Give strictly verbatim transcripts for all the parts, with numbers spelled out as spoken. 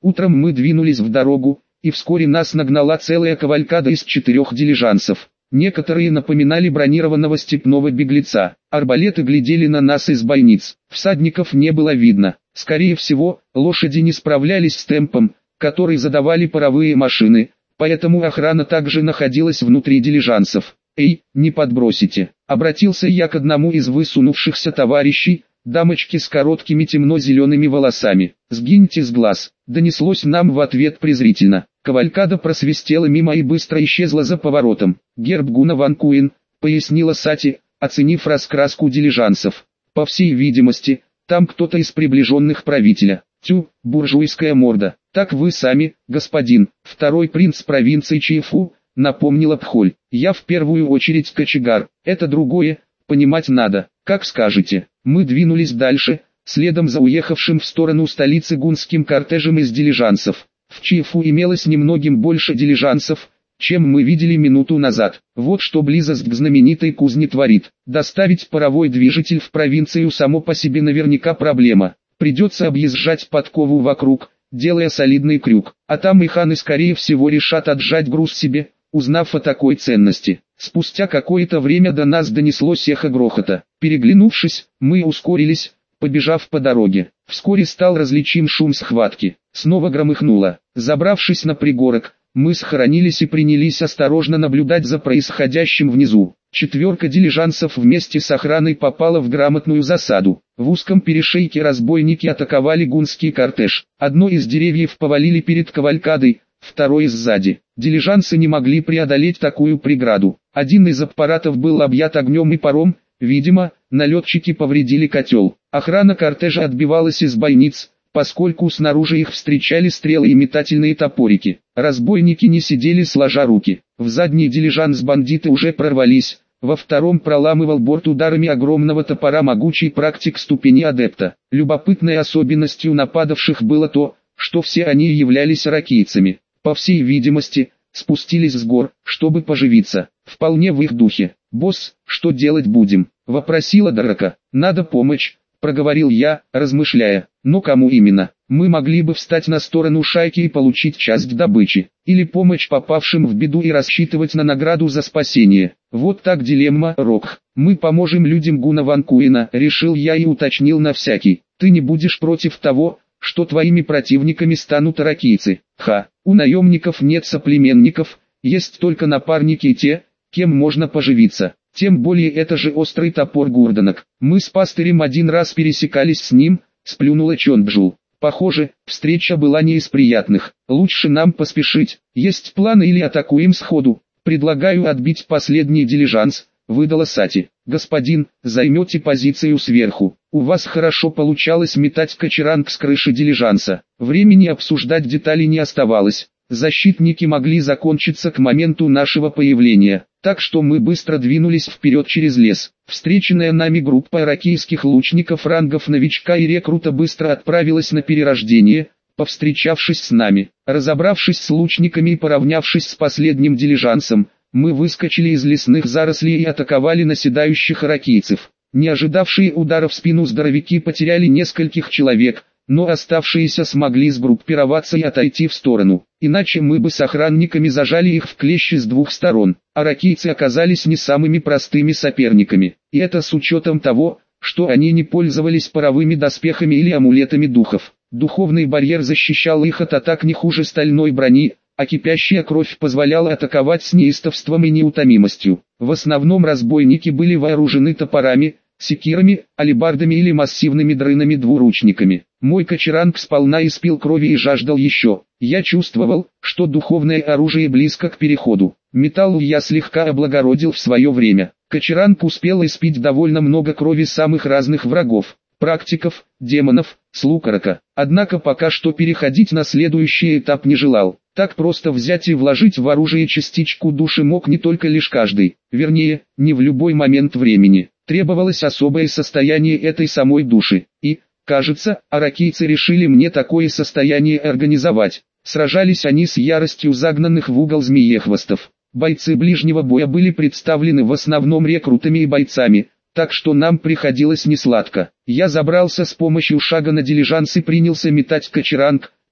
Утром мы двинулись в дорогу, и вскоре нас нагнала целая кавалькада из четырех дилижансов. Некоторые напоминали бронированного степного беглеца. Арбалеты глядели на нас из бойниц. Всадников не было видно. Скорее всего, лошади не справлялись с темпом, который задавали паровые машины, поэтому охрана также находилась внутри дилижансов. «Эй, не подбросите!» — обратился я к одному из высунувшихся товарищей, дамочке с короткими темно-зелеными волосами. «Сгиньте с глаз!» — донеслось нам в ответ презрительно. Кавалькада просвистела мимо и быстро исчезла за поворотом. «Герб Гуна ван Куин», — пояснила Сати, оценив раскраску дилижансов. «По всей видимости, там кто-то из приближенных правителя. Тю, буржуйская морда. Так вы сами, господин, второй принц провинции Чифу», — напомнила Пхоль. «Я в первую очередь кочегар, это другое, понимать надо, как скажете». Мы двинулись дальше, следом за уехавшим в сторону столицы гунским кортежем из дилижансов. В Чифу имелось немногим больше дилижансов, чем мы видели минуту назад. Вот что близость к знаменитой кузне творит. Доставить паровой движитель в провинцию само по себе наверняка проблема. Придется объезжать подкову вокруг, делая солидный крюк. А там и ханы скорее всего решат отжать груз себе, узнав о такой ценности. Спустя какое-то время до нас донеслось эхо грохота. Переглянувшись, мы ускорились, побежав по дороге. Вскоре стал различим шум схватки. Снова громыхнуло. Забравшись на пригорок, мы схоронились и принялись осторожно наблюдать за происходящим внизу. Четверка дилижансов вместе с охраной попала в грамотную засаду. В узком перешейке разбойники атаковали гунский кортеж. Одно из деревьев повалили перед кавалькадой, второй сзади. Дилижансы не могли преодолеть такую преграду. Один из аппаратов был объят огнем и паром, видимо, налетчики повредили котел. Охрана кортежа отбивалась из бойниц, поскольку снаружи их встречали стрелы и метательные топорики. Разбойники не сидели сложа руки. В задний дилижанс бандиты уже прорвались, во втором проламывал борт ударами огромного топора могучий практик ступени адепта. Любопытной особенностью нападавших было то, что все они являлись ракийцами. По всей видимости, спустились с гор, чтобы поживиться. Вполне в их духе. «Босс, что делать будем?» — вопросила Драка. «Надо помощь», — проговорил я, размышляя. «Но кому именно? Мы могли бы встать на сторону шайки и получить часть добычи, или помочь попавшим в беду и рассчитывать на награду за спасение. Вот так дилемма, Рок. Мы поможем людям Гуна ван Куина», — решил я и уточнил на всякий. «Ты не будешь против того, что твоими противниками станут ракийцы?» «Ха, у наемников нет соплеменников, есть только напарники и те, кем можно поживиться. Тем более это же острый топор Гурдонок. Мы с пастырем один раз пересекались с ним», — сплюнула Чонджул. «Похоже, встреча была не из приятных. Лучше нам поспешить. Есть планы или атакуем сходу?» «Предлагаю отбить последний дилижанс», — выдала Сати. «Господин, займете позицию сверху. У вас хорошо получалось метать кочеранг с крыши дилижанса. Времени обсуждать детали не оставалось. Защитники могли закончиться к моменту нашего появления, так что мы быстро двинулись вперед через лес. Встреченная нами группа иракийских лучников рангов новичка и рекрута быстро отправилась на перерождение, повстречавшись с нами. Разобравшись с лучниками и поравнявшись с последним дилижансом, мы выскочили из лесных зарослей и атаковали наседающих иракийцев. Не ожидавшие удара в спину здоровяки потеряли нескольких человек, но оставшиеся смогли сгруппироваться и отойти в сторону. Иначе мы бы с охранниками зажали их в клещи с двух сторон. Аракийцы оказались не самыми простыми соперниками. И это с учетом того, что они не пользовались паровыми доспехами или амулетами духов. Духовный барьер защищал их от атак не хуже стальной брони, а кипящая кровь позволяла атаковать с неистовством и неутомимостью. В основном разбойники были вооружены топорами, секирами, алебардами или массивными дрынами-двуручниками. Мой кочеранг сполна испил крови и жаждал еще. Я чувствовал, что духовное оружие близко к переходу. Металл я слегка облагородил в свое время. Кочеранг успел испить довольно много крови самых разных врагов, практиков, демонов, слукорока. Однако пока что переходить на следующий этап не желал. Так просто взять и вложить в оружие частичку души мог не только лишь каждый, вернее, не в любой момент времени. Требовалось особое состояние этой самой души, и, кажется, аракийцы решили мне такое состояние организовать. Сражались они с яростью загнанных в угол змеехвостов. Бойцы ближнего боя были представлены в основном рекрутами и бойцами, так что нам приходилось несладко. Я забрался с помощью шага на дилижанс и принялся метать кочеранг,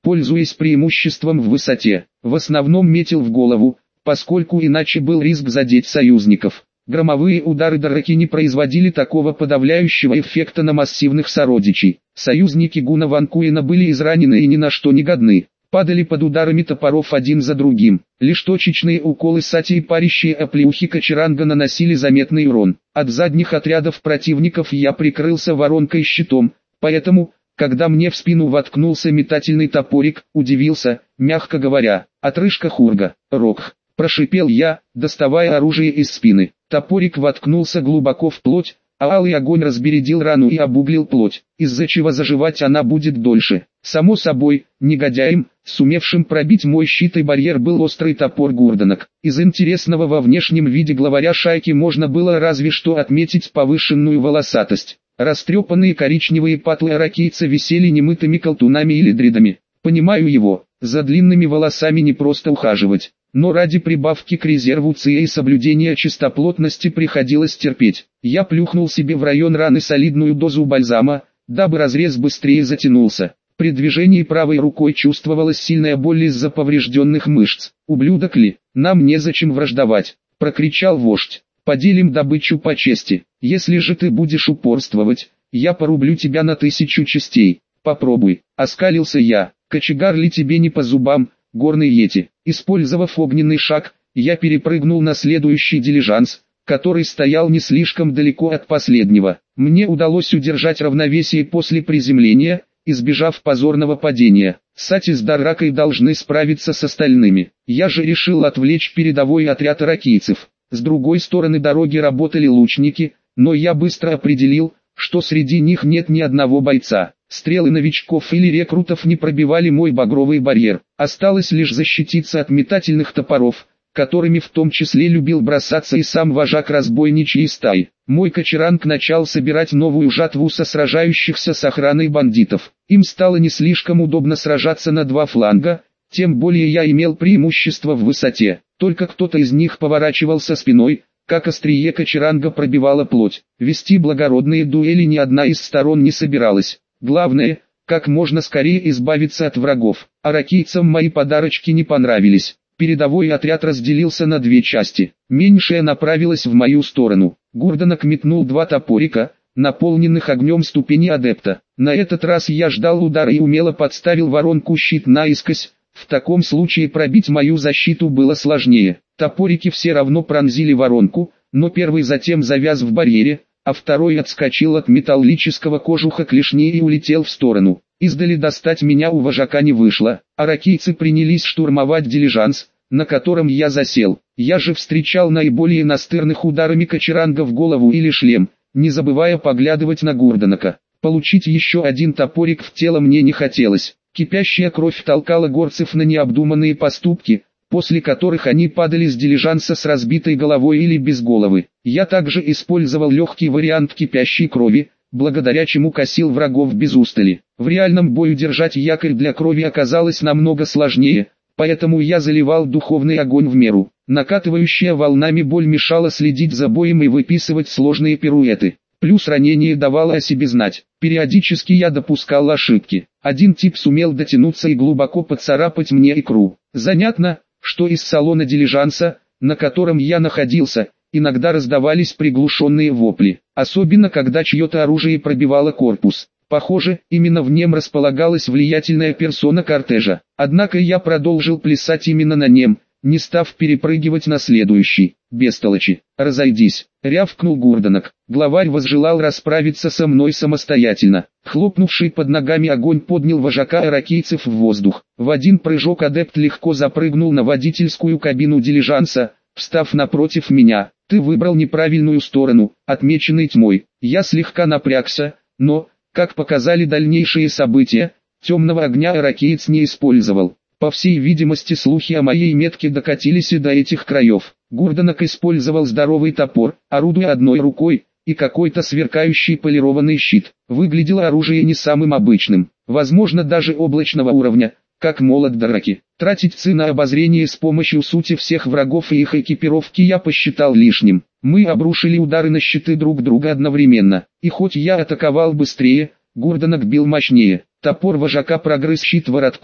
пользуясь преимуществом в высоте. В основном метил в голову, поскольку иначе был риск задеть союзников. Громовые удары Драки не производили такого подавляющего эффекта на массивных сородичей. Союзники Гуна Ван Куина были изранены и ни на что не годны. Падали под ударами топоров один за другим. Лишь точечные уколы Сати и парящие оплеухи Качаранга наносили заметный урон. От задних отрядов противников я прикрылся воронкой щитом, поэтому, когда мне в спину воткнулся метательный топорик, удивился, мягко говоря. Отрыжка Хурга, Рокх, прошипел я, доставая оружие из спины. Топорик воткнулся глубоко в плоть, а алый огонь разбередил рану и обуглил плоть, из-за чего заживать она будет дольше. Само собой, негодяем, сумевшим пробить мой щит и барьер, был острый топор Гурдонок. Из интересного во внешнем виде главаря шайки можно было разве что отметить повышенную волосатость. Растрепанные коричневые патлы аракийца висели немытыми колтунами или дредами. Понимаю его, за длинными волосами не просто ухаживать. Но ради прибавки к резерву ЦИ и соблюдения чистоплотности приходилось терпеть. Я плюхнул себе в район раны солидную дозу бальзама, дабы разрез быстрее затянулся. При движении правой рукой чувствовалась сильная боль из-за поврежденных мышц. «Ублюдок ли, нам незачем враждовать», — прокричал вождь. «Поделим добычу по чести. Если же ты будешь упорствовать, я порублю тебя на тысячу частей. Попробуй», — оскалился я. «Кочегар ли тебе не по зубам, горный йети?» Использовав огненный шаг, я перепрыгнул на следующий дилижанс, который стоял не слишком далеко от последнего. Мне удалось удержать равновесие после приземления, избежав позорного падения. Сати с Дарракой должны справиться с остальными. Я же решил отвлечь передовой отряд аракийцев. С другой стороны дороги работали лучники, но я быстро определил, что среди них нет ни одного бойца. Стрелы новичков или рекрутов не пробивали мой багровый барьер. Осталось лишь защититься от метательных топоров, которыми в том числе любил бросаться и сам вожак разбойничьей стаи. Мой Качаранг начал собирать новую жатву со сражающихся с охраной бандитов. Им стало не слишком удобно сражаться на два фланга, тем более я имел преимущество в высоте. Только кто-то из них поворачивался спиной, как острие Качаранга пробивало плоть. Вести благородные дуэли ни одна из сторон не собиралась. Главное, как можно скорее избавиться от врагов. Аракийцам мои подарочки не понравились. Передовой отряд разделился на две части. Меньшая направилась в мою сторону. Гурдонок метнул два топорика, наполненных огнем ступени адепта. На этот раз я ждал удара и умело подставил воронку щит наискось. В таком случае пробить мою защиту было сложнее. Топорики все равно пронзили воронку, но первый затем завяз в барьере, а второй отскочил от металлического кожуха клешни и улетел в сторону. Издали достать меня у вожака не вышло. Аракийцы принялись штурмовать дилижанс, на котором я засел. Я же встречал наиболее настырных ударами Качаранга в голову или шлем, не забывая поглядывать на Гурдонока. Получить еще один топорик в тело мне не хотелось. Кипящая кровь толкала горцев на необдуманные поступки, после которых они падали с дилижанса с разбитой головой или без головы. Я также использовал легкий вариант кипящей крови, благодаря чему косил врагов без устали. В реальном бою держать якорь для крови оказалось намного сложнее, поэтому я заливал духовный огонь в меру. Накатывающая волнами боль мешала следить за боем и выписывать сложные пируэты. Плюс ранение давало о себе знать. Периодически я допускал ошибки. Один тип сумел дотянуться и глубоко поцарапать мне икру. Занятно, что из салона дилижанса, на котором я находился, иногда раздавались приглушенные вопли, особенно когда чье-то оружие пробивало корпус. Похоже, именно в нем располагалась влиятельная персона кортежа. Однако я продолжил плясать именно на нем, не став перепрыгивать на следующий. «Бестолочи, разойдись!» — рявкнул Гурдонок. Главарь возжелал расправиться со мной самостоятельно. Хлопнувший под ногами огонь поднял вожака аракийцев в воздух. В один прыжок адепт легко запрыгнул на водительскую кабину дилижанса, встав напротив меня. «Ты выбрал неправильную сторону, отмеченной тьмой». Я слегка напрягся, но, как показали дальнейшие события, темного огня аракиец не использовал. По всей видимости, слухи о моей метке докатились и до этих краев. Гурдонок использовал здоровый топор, орудуя одной рукой, и какой-то сверкающий полированный щит. Выглядело оружие не самым обычным, возможно даже облачного уровня, как молот Дарраки. Тратить ци на обозрение с помощью сути всех врагов и их экипировки я посчитал лишним. Мы обрушили удары на щиты друг друга одновременно, и хоть я атаковал быстрее, Гурдонок бил мощнее. Топор вожака прогрыз щит воротку,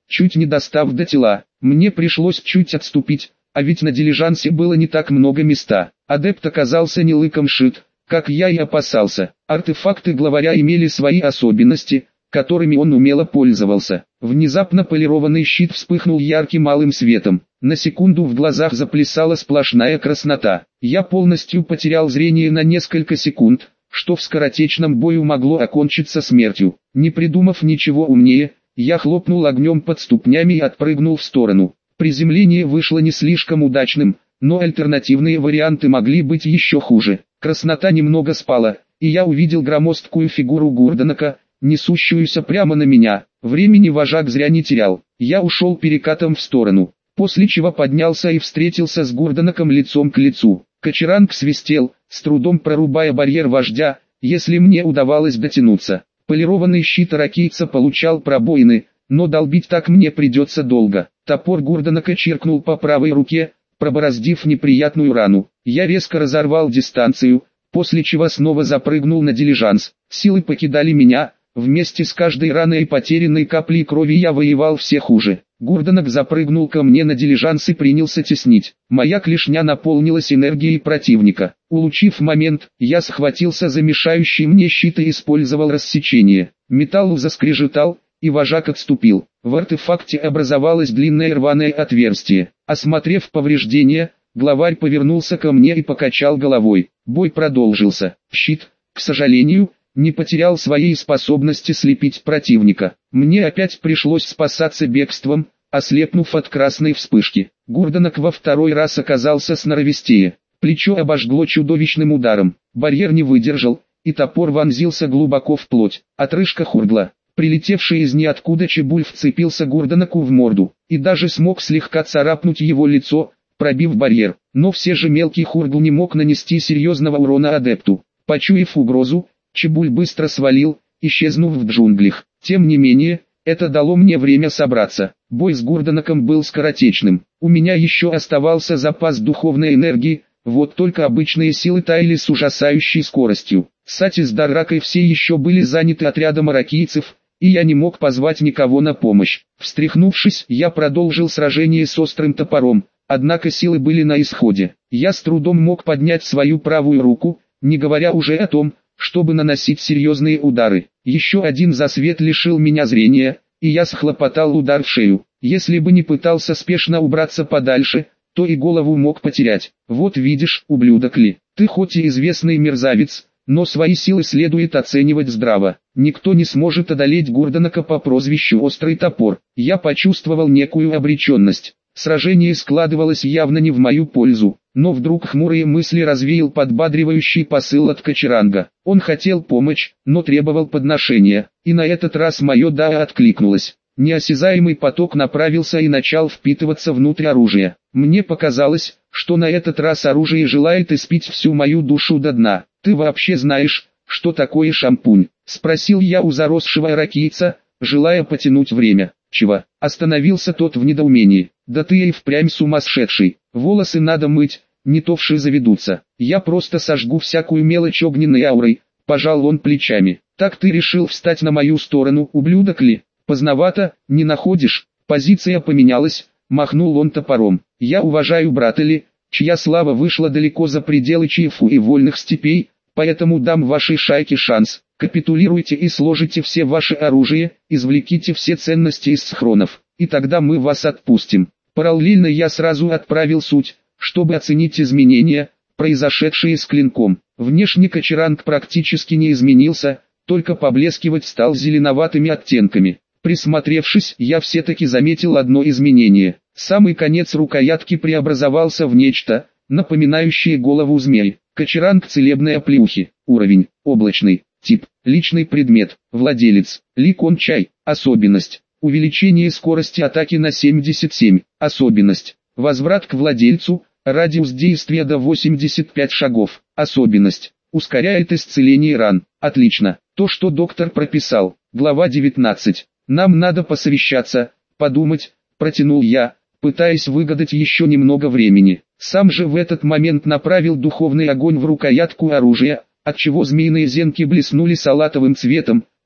чуть не достав до тела. Мне пришлось чуть отступить, а ведь на дилижансе было не так много места. Адепт оказался не лыком шит, как я и опасался. Артефакты главаря имели свои особенности, которыми он умело пользовался. Внезапно полированный щит вспыхнул ярким алым светом. На секунду в глазах заплясала сплошная краснота. Я полностью потерял зрение на несколько секунд, что в скоротечном бою могло окончиться смертью. Не придумав ничего умнее, я хлопнул огнем под ступнями и отпрыгнул в сторону. Приземление вышло не слишком удачным, но альтернативные варианты могли быть еще хуже. Краснота немного спала, и я увидел громоздкую фигуру Гурданака, несущуюся прямо на меня. Времени вожак зря не терял. Я ушел перекатом в сторону, после чего поднялся и встретился с Гурданаком лицом к лицу. Кочеранг свистел, с трудом прорубая барьер вождя, если мне удавалось дотянуться. Полированный щит аракийца получал пробоины, но долбить так мне придется долго. Топор Гурданака чиркнул по правой руке, пробороздив неприятную рану. Я резко разорвал дистанцию, после чего снова запрыгнул на дилижанс. Силы покидали меня, вместе с каждой раной и потерянной каплей крови я воевал все хуже. Гурданак запрыгнул ко мне на дилижанс и принялся теснить. Моя клешня наполнилась энергией противника. Улучив момент, я схватился за мешающий мне щит и использовал рассечение. Металл заскрежетал, и вожак отступил. В артефакте образовалось длинное рваное отверстие. Осмотрев повреждения, главарь повернулся ко мне и покачал головой. Бой продолжился. Щит, к сожалению, не потерял своей способности слепить противника. Мне опять пришлось спасаться бегством, ослепнув от красной вспышки. Гурданак во второй раз оказался сноровистее. Плечо обожгло чудовищным ударом. Барьер не выдержал, и топор вонзился глубоко в плоть. Отрыжка хургла. Прилетевший из ниоткуда чебуль вцепился Гурданаку в морду, и даже смог слегка царапнуть его лицо, пробив барьер. Но все же мелкий хургл не мог нанести серьезного урона адепту. Почуяв угрозу, чебуль быстро свалил, исчезнув в джунглях. Тем не менее, это дало мне время собраться. Бой с Гурданаком был скоротечным. У меня еще оставался запас духовной энергии, вот только обычные силы таяли с ужасающей скоростью. Сати с Дарракой все еще были заняты отрядом аракийцев, и я не мог позвать никого на помощь. Встряхнувшись, я продолжил сражение с острым топором, однако силы были на исходе. Я с трудом мог поднять свою правую руку, не говоря уже о том, чтобы наносить серьезные удары. Еще один засвет лишил меня зрения, и я схлопотал удар в шею. Если бы не пытался спешно убраться подальше, то и голову мог потерять. Вот видишь, ублюдок ли, ты хоть и известный мерзавец, но свои силы следует оценивать здраво. Никто не сможет одолеть Гурданака по прозвищу Острый Топор. Я почувствовал некую обреченность. Сражение складывалось явно не в мою пользу, но вдруг хмурые мысли развеял подбадривающий посыл от Кочеранга. Он хотел помочь, но требовал подношения, и на этот раз мое «да» откликнулось. Неосязаемый поток направился и начал впитываться внутрь оружия. Мне показалось, что на этот раз оружие желает испить всю мою душу до дна. «Ты вообще знаешь, что такое шампунь?» — спросил я у заросшего аракийца, желая потянуть время. «Чего?» — остановился тот в недоумении. «Да ты и впрямь сумасшедший. Волосы надо мыть, не то вши заведутся. Я просто сожгу всякую мелочь огненной аурой», — пожал он плечами. «Так ты решил встать на мою сторону, ублюдок ли? Поздновато, не находишь?» Позиция поменялась, махнул он топором. «Я уважаю брата Ли, чья слава вышла далеко за пределы Чиефу и вольных степей, поэтому дам вашей шайке шанс. Капитулируйте и сложите все ваше оружие, извлеките все ценности из схронов, и тогда мы вас отпустим». Параллельно я сразу отправил суть, чтобы оценить изменения, произошедшие с клинком. Внешне Кочеранг практически не изменился, только поблескивать стал зеленоватыми оттенками. Присмотревшись, я все-таки заметил одно изменение. Самый конец рукоятки преобразовался в нечто, напоминающее голову змеи. Кочеранг целебной оплеухи. Уровень облачный. Тип личный предмет. Владелец Ли Кон Чай. Особенность увеличение скорости атаки на семьдесят семь. Особенность возврат к владельцу. Радиус действия до восемьдесят пять шагов. Особенность ускоряет исцеление ран. Отлично. То, что доктор прописал. Глава девятнадцать. Нам надо посовещаться, подумать, протянул я, пытаясь выгадать еще немного времени. Сам же в этот момент направил духовный огонь в рукоятку оружия, отчего змеиные зенки блеснули салатовым цветом,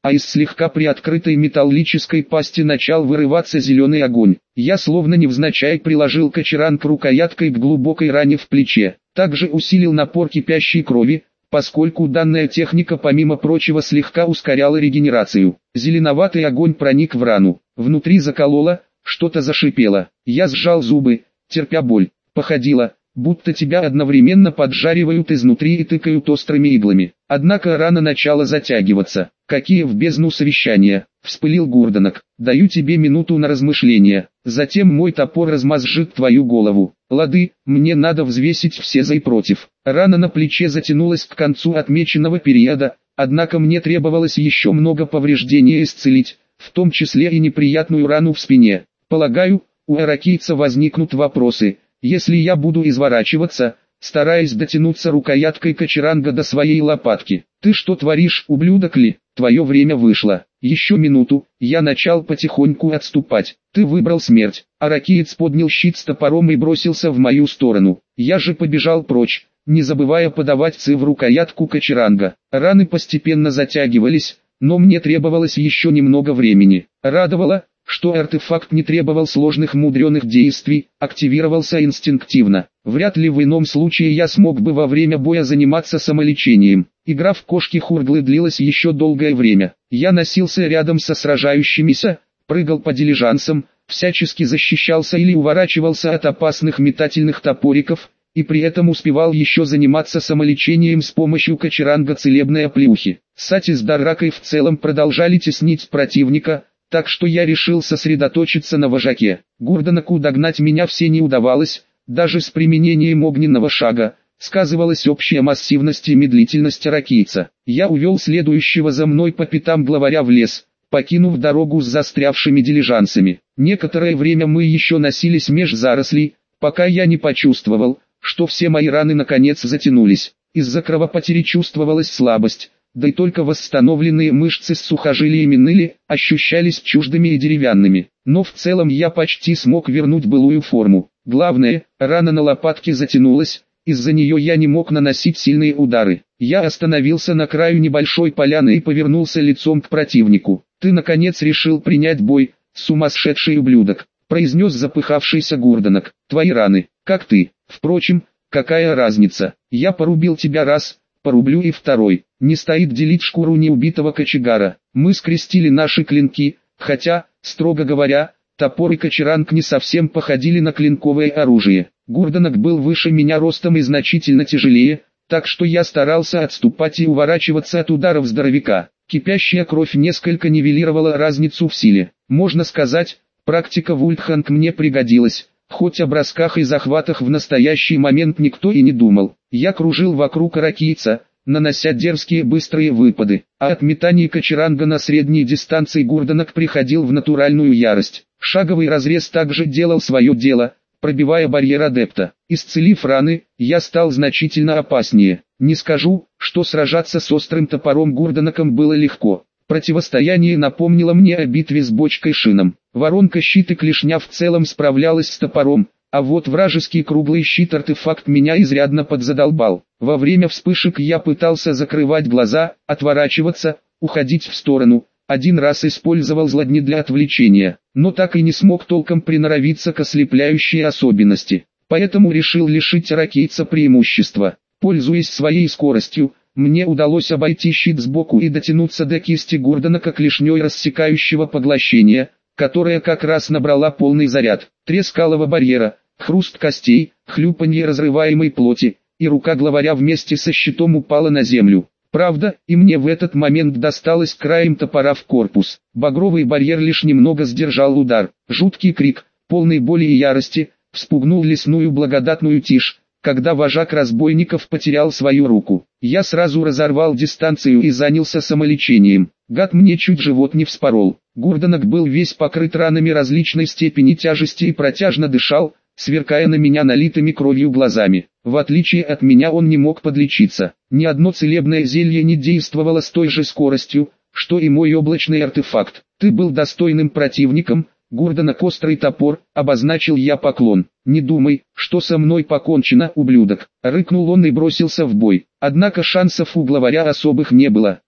а из слегка приоткрытой металлической пасти начал вырываться зеленый огонь. Я словно невзначай приложил кочеранг рукояткой к глубокой ране в плече. Также усилил напор кипящей крови, поскольку данная техника помимо прочего слегка ускоряла регенерацию. Зеленоватый огонь проник в рану. Внутри закололо, что-то зашипело. Я сжал зубы, терпя боль. Походило, будто тебя одновременно поджаривают изнутри и тыкают острыми иглами. Однако рана начала затягиваться. «Какие в бездну совещания!» — вспылил Гурдонок. «Даю тебе минуту на размышление. Затем мой топор размозжит твою голову. Лады, мне надо взвесить все за и против». Рана на плече затянулась к концу отмеченного периода, однако мне требовалось еще много повреждений исцелить, в том числе и неприятную рану в спине. Полагаю, у аракийца возникнут вопросы, если я буду изворачиваться, стараясь дотянуться рукояткой кочеранга до своей лопатки. «Ты что творишь, ублюдок ли? Твое время вышло. Еще минуту». Я начал потихоньку отступать. «Ты выбрал смерть». Аракиец поднял щит с топором и бросился в мою сторону. Я же побежал прочь, не забывая подавать ци в рукоятку кочеранга. Раны постепенно затягивались, но мне требовалось еще немного времени. Радовало, что артефакт не требовал сложных мудреных действий, активировался инстинктивно. Вряд ли в ином случае я смог бы во время боя заниматься самолечением. Игра в кошки-хурглы длилась еще долгое время. Я носился рядом со сражающимися, прыгал по дилижансам, всячески защищался или уворачивался от опасных метательных топориков, и при этом успевал еще заниматься самолечением с помощью кочеранга целебной оплеухи. Сати с Дарракой в целом продолжали теснить противника, так что я решил сосредоточиться на вожаке. Гурдоноку догнать меня все не удавалось, даже с применением огненного шага, сказывалась общая массивность и медлительность аракийца. Я увел следующего за мной по пятам главаря в лес, покинув дорогу с застрявшими дилижансами. Некоторое время мы еще носились меж зарослей, пока я не почувствовал, что все мои раны наконец затянулись. Из-за кровопотери чувствовалась слабость, да и только восстановленные мышцы с сухожилиями ныли, ощущались чуждыми и деревянными. Но в целом я почти смог вернуть былую форму. Главное, рана на лопатке затянулась, из-за нее я не мог наносить сильные удары. Я остановился на краю небольшой поляны и повернулся лицом к противнику. «Ты наконец решил принять бой, сумасшедший ублюдок», — произнес запыхавшийся Гурдонок. «Твои раны, как ты. Впрочем, какая разница, я порубил тебя раз, порублю и второй. Не стоит делить шкуру неубитого кочегара. Мы скрестили наши клинки, хотя, строго говоря, топор и кочеранг не совсем походили на клинковое оружие. Гурдонок был выше меня ростом и значительно тяжелее, так что я старался отступать и уворачиваться от ударов здоровяка. Кипящая кровь несколько нивелировала разницу в силе. Можно сказать, практика Вульфханг мне пригодилась, хоть о бросках и захватах в настоящий момент никто и не думал. Я кружил вокруг аракийца, нанося дерзкие быстрые выпады, а от метаний кочеранга на средней дистанции Гурдонок приходил в натуральную ярость. Шаговый разрез также делал свое дело, пробивая барьер адепта. Исцелив раны, я стал значительно опаснее. Не скажу, что сражаться с острым топором Гурдоноком было легко. Противостояние напомнило мне о битве с бочкой-шином. Воронка щит и клешня в целом справлялась с топором, а вот вражеский круглый щит-артефакт меня изрядно подзадолбал. Во время вспышек я пытался закрывать глаза, отворачиваться, уходить в сторону. Один раз использовал злодни для отвлечения, но так и не смог толком приноровиться к ослепляющей особенности. Поэтому решил лишить аракийца преимущества. Пользуясь своей скоростью, мне удалось обойти щит сбоку и дотянуться до кисти Гурдонока клешней рассекающего поглощения, которая как раз набрала полный заряд. Треск алого барьера, хруст костей, хлюпанье разрываемой плоти, и рука главаря вместе со щитом упала на землю. Правда, и мне в этот момент досталось краем топора в корпус. Багровый барьер лишь немного сдержал удар. Жуткий крик, полный боли и ярости, вспугнул лесную благодатную тишь, когда вожак разбойников потерял свою руку. Я сразу разорвал дистанцию и занялся самолечением. Гад мне чуть живот не вспорол. Гурдонок был весь покрыт ранами различной степени тяжести и протяжно дышал, сверкая на меня налитыми кровью глазами. В отличие от меня он не мог подлечиться. Ни одно целебное зелье не действовало с той же скоростью, что и мой облачный артефакт. Ты был достойным противником, Гурдонок острый топор, обозначил я поклон. Не думай, что со мной покончено, ублюдок. Рыкнул он и бросился в бой. Однако шансов у главаря особых не было.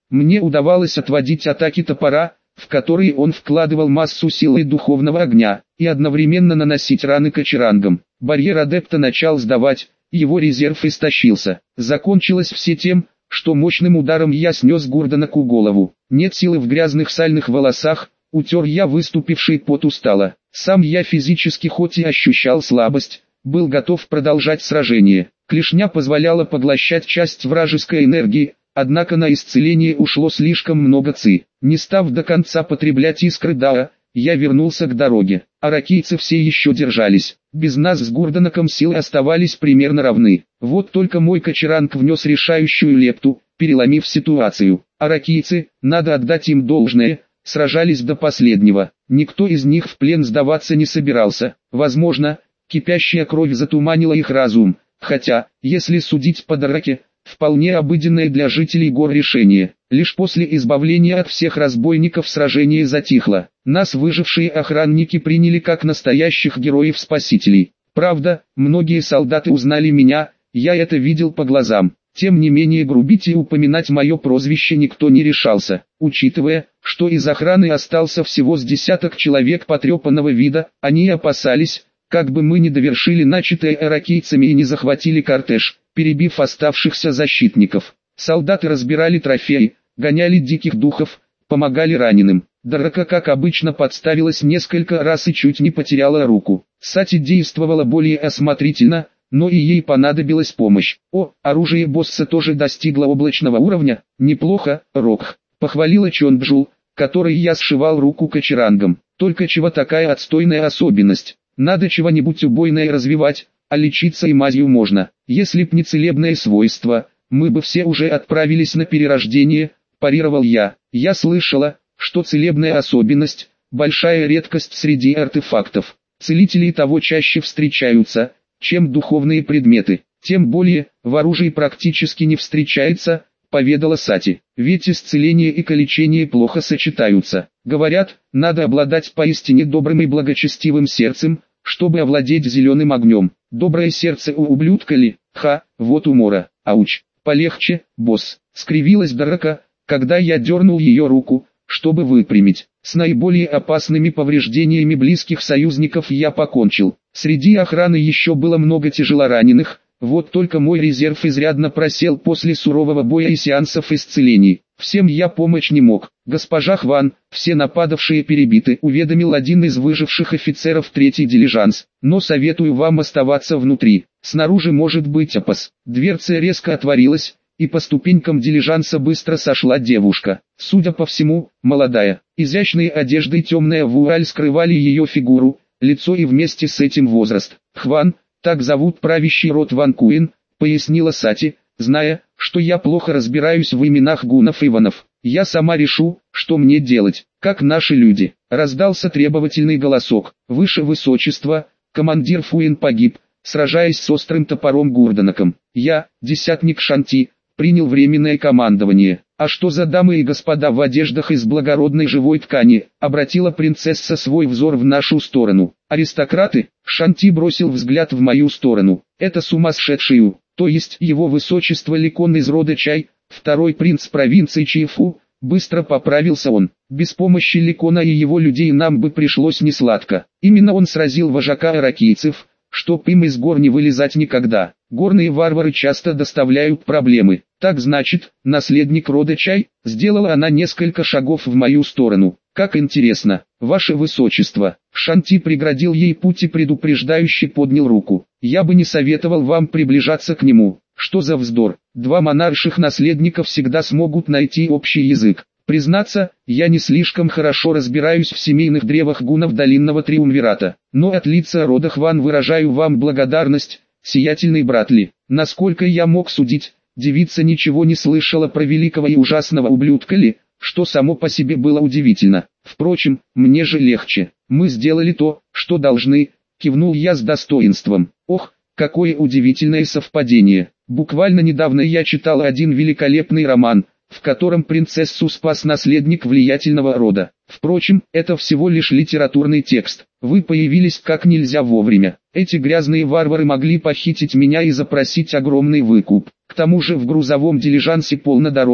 Мне удавалось отводить атаки топора, в которые он вкладывал массу силы и духовного огня, и одновременно наносить раны кочерангам. Барьер адепта начал сдавать, его резерв истощился. Закончилось все тем, что мощным ударом я снес Гордонаку голову. Нет силы в грязных сальных волосах, утер я выступивший пот устало. Сам я физически хоть и ощущал слабость, был готов продолжать сражение. Клешня позволяла поглощать часть вражеской энергии, однако на исцеление ушло слишком много ци. Не став до конца потреблять искры Дао, я вернулся к дороге. Аракийцы все еще держались. Без нас с Гордонаком силы оставались примерно равны. Вот только мой кочеранг внес решающую лепту, переломив ситуацию. Аракийцы, надо отдать им должное, сражались до последнего. Никто из них в плен сдаваться не собирался. Возможно, кипящая кровь затуманила их разум. Хотя, если судить по дороге, вполне обыденное для жителей гор решение. Лишь после избавления от всех разбойников сражение затихло. Нас выжившие охранники приняли как настоящих героев-спасителей. Правда, многие солдаты узнали меня, я это видел по глазам. Тем не менее грубить и упоминать мое прозвище никто не решался. Учитывая, что из охраны остался всего с десяток человек потрепанного вида, они опасались, как бы мы не довершили начатое аракийцами и не захватили кортеж, перебив оставшихся защитников. Солдаты разбирали трофеи, гоняли диких духов, помогали раненым. Драка, как обычно, подставилась несколько раз и чуть не потеряла руку. Сати действовала более осмотрительно, но и ей понадобилась помощь. О, оружие босса тоже достигло облачного уровня. Неплохо, Рокх, похвалила Чонджул, которой я сшивал руку кочерангом. Только чего такая отстойная особенность? Надо чего-нибудь убойное развивать, а лечиться и мазью можно. Если б не целебное свойство, мы бы все уже отправились на перерождение, парировал я. Я слышала, что целебная особенность – большая редкость среди артефактов. Целители того чаще встречаются, чем духовные предметы. Тем более, в оружии практически не встречается, поведала Сати. Ведь исцеление и калечение плохо сочетаются. Говорят, надо обладать поистине добрым и благочестивым сердцем, чтобы овладеть зеленым огнем. Доброе сердце у ублюдка ли? Ха, вот умора. Ауч, полегче, босс. Скривилась Драка, когда я дернул ее руку, чтобы выпрямить. С наиболее опасными повреждениями близких союзников я покончил. Среди охраны еще было много тяжелораненых, вот только мой резерв изрядно просел после сурового боя и сеансов исцелений. Всем я помочь не мог. Госпожа Хван, все нападавшие перебиты, уведомил один из выживших офицеров третий дилижанс. Но советую вам оставаться внутри. Снаружи может быть опас. Дверца резко отворилась, и по ступенькам дилижанса быстро сошла девушка. Судя по всему, молодая. Изящные одежды и темная вуаль скрывали ее фигуру, лицо и вместе с этим возраст. Хван, так зовут правящий род Ван Куин, пояснила Сати, зная, что я плохо разбираюсь в именах гунов и ванов. Я сама решу, что мне делать, как наши люди. Раздался требовательный голосок. Выше высочества, командир Фуин погиб, сражаясь с острым топором Гордонаком. Я, десятник Шанти, принял временное командование. А что за дамы и господа в одеждах из благородной живой ткани, обратила принцесса свой взор в нашу сторону. Аристократы? Шанти бросил взгляд в мою сторону. Это сумасшедшие, то есть его высочество Ликон из рода Чай, второй принц провинции Чифу, быстро поправился он. Без помощи Ликона и его людей нам бы пришлось несладко. Именно он сразил вожака аракийцев, чтоб им из гор не вылезать никогда. Горные варвары часто доставляют проблемы. Так значит, наследник рода Чай, сделала она несколько шагов в мою сторону. Как интересно, ваше высочество. Шанти преградил ей путь и предупреждающе поднял руку. Я бы не советовал вам приближаться к нему. Что за вздор? Два монарших наследника всегда смогут найти общий язык. Признаться, я не слишком хорошо разбираюсь в семейных древах гунов долинного триумвирата, но от лица рода Хван выражаю вам благодарность, сиятельный брат Ли. Насколько я мог судить, девица ничего не слышала про великого и ужасного ублюдка Ли, что само по себе было удивительно. Впрочем, мне же легче. Мы сделали то, что должны, кивнул я с достоинством. Ох, какое удивительное совпадение. Буквально недавно я читал один великолепный роман, в котором принцессу спас наследник влиятельного рода. Впрочем, это всего лишь литературный текст. Вы появились как нельзя вовремя. Эти грязные варвары могли похитить меня и запросить огромный выкуп. К тому же в грузовом дилижансе полно даров,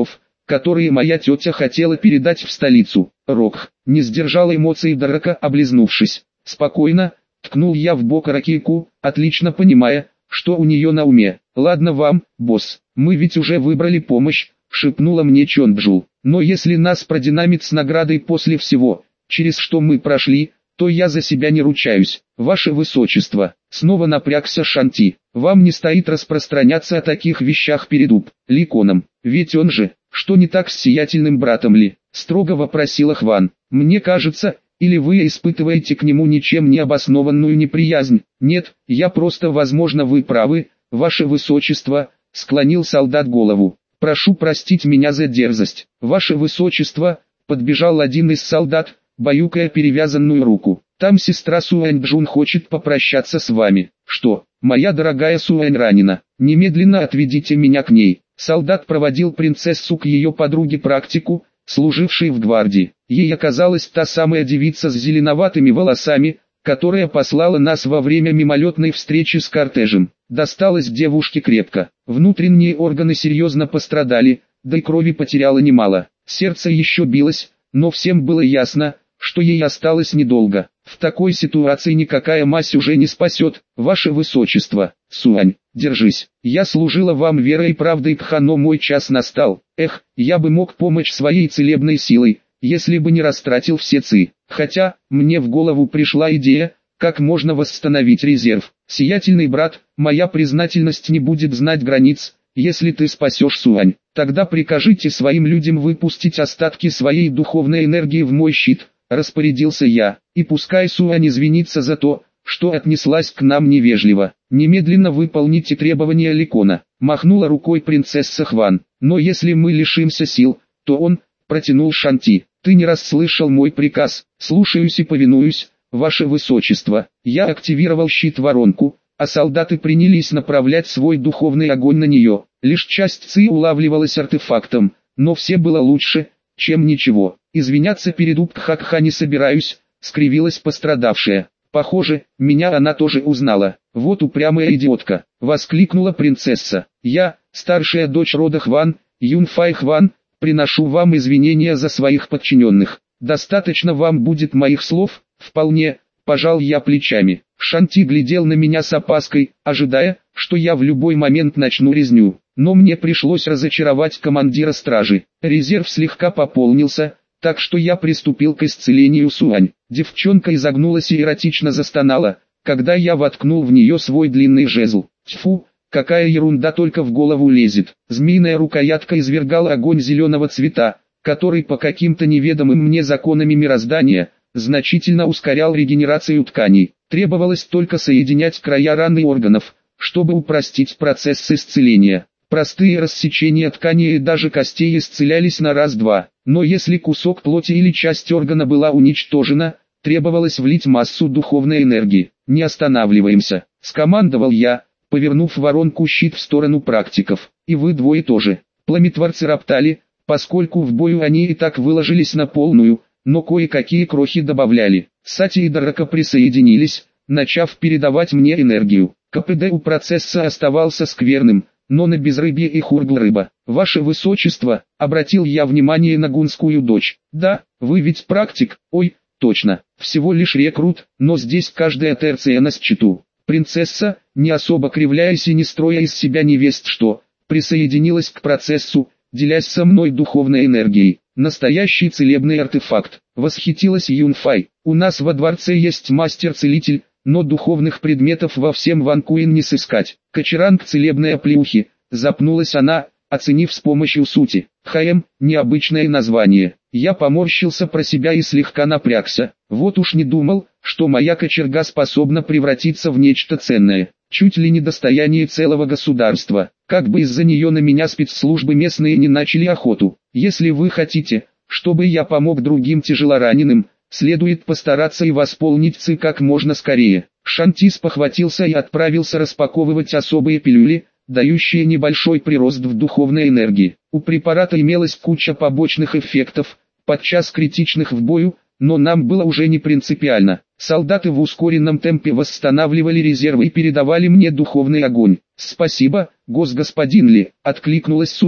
которые моя тетя хотела передать в столицу. Рокх не сдержал эмоций Дарака, облизнувшись. Спокойно, ткнул я в бок Ракейку, отлично понимая, что у нее на уме. Ладно вам, босс, мы ведь уже выбрали помощь, шепнула мне Чонджул. Но если нас продинамит с наградой после всего, через что мы прошли, то я за себя не ручаюсь. Ваше Высочество, снова напрягся Шанти, вам не стоит распространяться о таких вещах перед Уб Ликоном, ведь он же, что не так с сиятельным братом Ли, строго вопросила Хван. Мне кажется, или вы испытываете к нему ничем не обоснованную неприязнь? Нет, я просто, возможно, вы правы, Ваше Высочество, склонил солдат голову. Прошу простить меня за дерзость. Ваше Высочество, подбежал один из солдат, баюкая перевязанную руку. Там сестра Суэнь-Джун хочет попрощаться с вами. Что, моя дорогая Суэнь ранена? Немедленно отведите меня к ней. Солдат проводил принцессу к ее подруге-практику, служившей в гвардии. Ей оказалась та самая девица с зеленоватыми волосами, которая послала нас во время мимолетной встречи с кортежем. Досталось девушке крепко. Внутренние органы серьезно пострадали, да и крови потеряла немало. Сердце еще билось, но всем было ясно, что ей осталось недолго. В такой ситуации никакая мазь уже не спасет. Ваше Высочество, Суань, держись. Я служила вам верой и правдой, Кха, но мой час настал. Эх, я бы мог помочь своей целебной силой, если бы не растратил все ци. Хотя, мне в голову пришла идея, как можно восстановить резерв. Сиятельный брат, моя признательность не будет знать границ, если ты спасешь Суань. Тогда прикажите своим людям выпустить остатки своей духовной энергии в мой щит, распорядился я, и пускай Суань извинится за то, что отнеслась к нам невежливо. Немедленно выполните требования Ликона, махнула рукой принцесса Хван. Но если мы лишимся сил, то он, протянул Шанти. Ты не расслышал мой приказ, слушаюсь и повинуюсь, Ваше Высочество. Я активировал щит-воронку, а солдаты принялись направлять свой духовный огонь на нее. Лишь часть ци улавливалась артефактом, но все было лучше, чем ничего. Извиняться перед Убкха не собираюсь, скривилась пострадавшая. Похоже, меня она тоже узнала. Вот упрямая идиотка, воскликнула принцесса. Я, старшая дочь рода Хван, Юнфай Хван, приношу вам извинения за своих подчиненных. Достаточно вам будет моих слов? Вполне, пожал я плечами. Шанти глядел на меня с опаской, ожидая, что я в любой момент начну резню. Но мне пришлось разочаровать командира стражи. Резерв слегка пополнился, так что я приступил к исцелению Суань. Девчонка изогнулась и эротично застонала, когда я воткнул в нее свой длинный жезл. Тьфу, какая ерунда только в голову лезет. Змеиная рукоятка извергала огонь зеленого цвета, который по каким-то неведомым мне законами мироздания, значительно ускорял регенерацию тканей. Требовалось только соединять края ран и органов, чтобы упростить процесс исцеления. Простые рассечения тканей и даже костей исцелялись на раз-два. Но если кусок плоти или часть органа была уничтожена, требовалось влить массу духовной энергии. Не останавливаемся, скомандовал я, повернув воронку щит в сторону практиков. И вы двое тоже. Пламетворцы роптали, поскольку в бою они и так выложились на полную, но кое-какие крохи добавляли. Сати и Дарака присоединились, начав передавать мне энергию. КПД у процесса оставался скверным, но на безрыбье и хургл рыба. Ваше Высочество, обратил я внимание на гунскую дочь. Да, вы ведь практик, ой, точно, всего лишь рекрут, но здесь каждая терция на счету. Принцесса, не особо кривляясь и не строя из себя невесть что, присоединилась к процессу, делясь со мной духовной энергией. Настоящий целебный артефакт. Восхитилась Юнфай. У нас во дворце есть мастер-целитель, но духовных предметов во всем Ванкуин не сыскать. Кочеранг целебной оплеухи, запнулась она, оценив с помощью сути. Хаем, необычное название. Я поморщился про себя и слегка напрягся. Вот уж не думал, что моя кочерга способна превратиться в нечто ценное. Чуть ли не достояние целого государства. Как бы из-за нее на меня спецслужбы местные не начали охоту. Если вы хотите, чтобы я помог другим тяжелораненым, следует постараться и восполнить ци как можно скорее. Шанти спохватился и отправился распаковывать особые пилюли, дающие небольшой прирост в духовной энергии. У препарата имелась куча побочных эффектов, подчас критичных в бою, но нам было уже не принципиально. Солдаты в ускоренном темпе восстанавливали резервы и передавали мне духовный огонь. «Спасибо, госгосpadin Ли», — откликнулась Суань,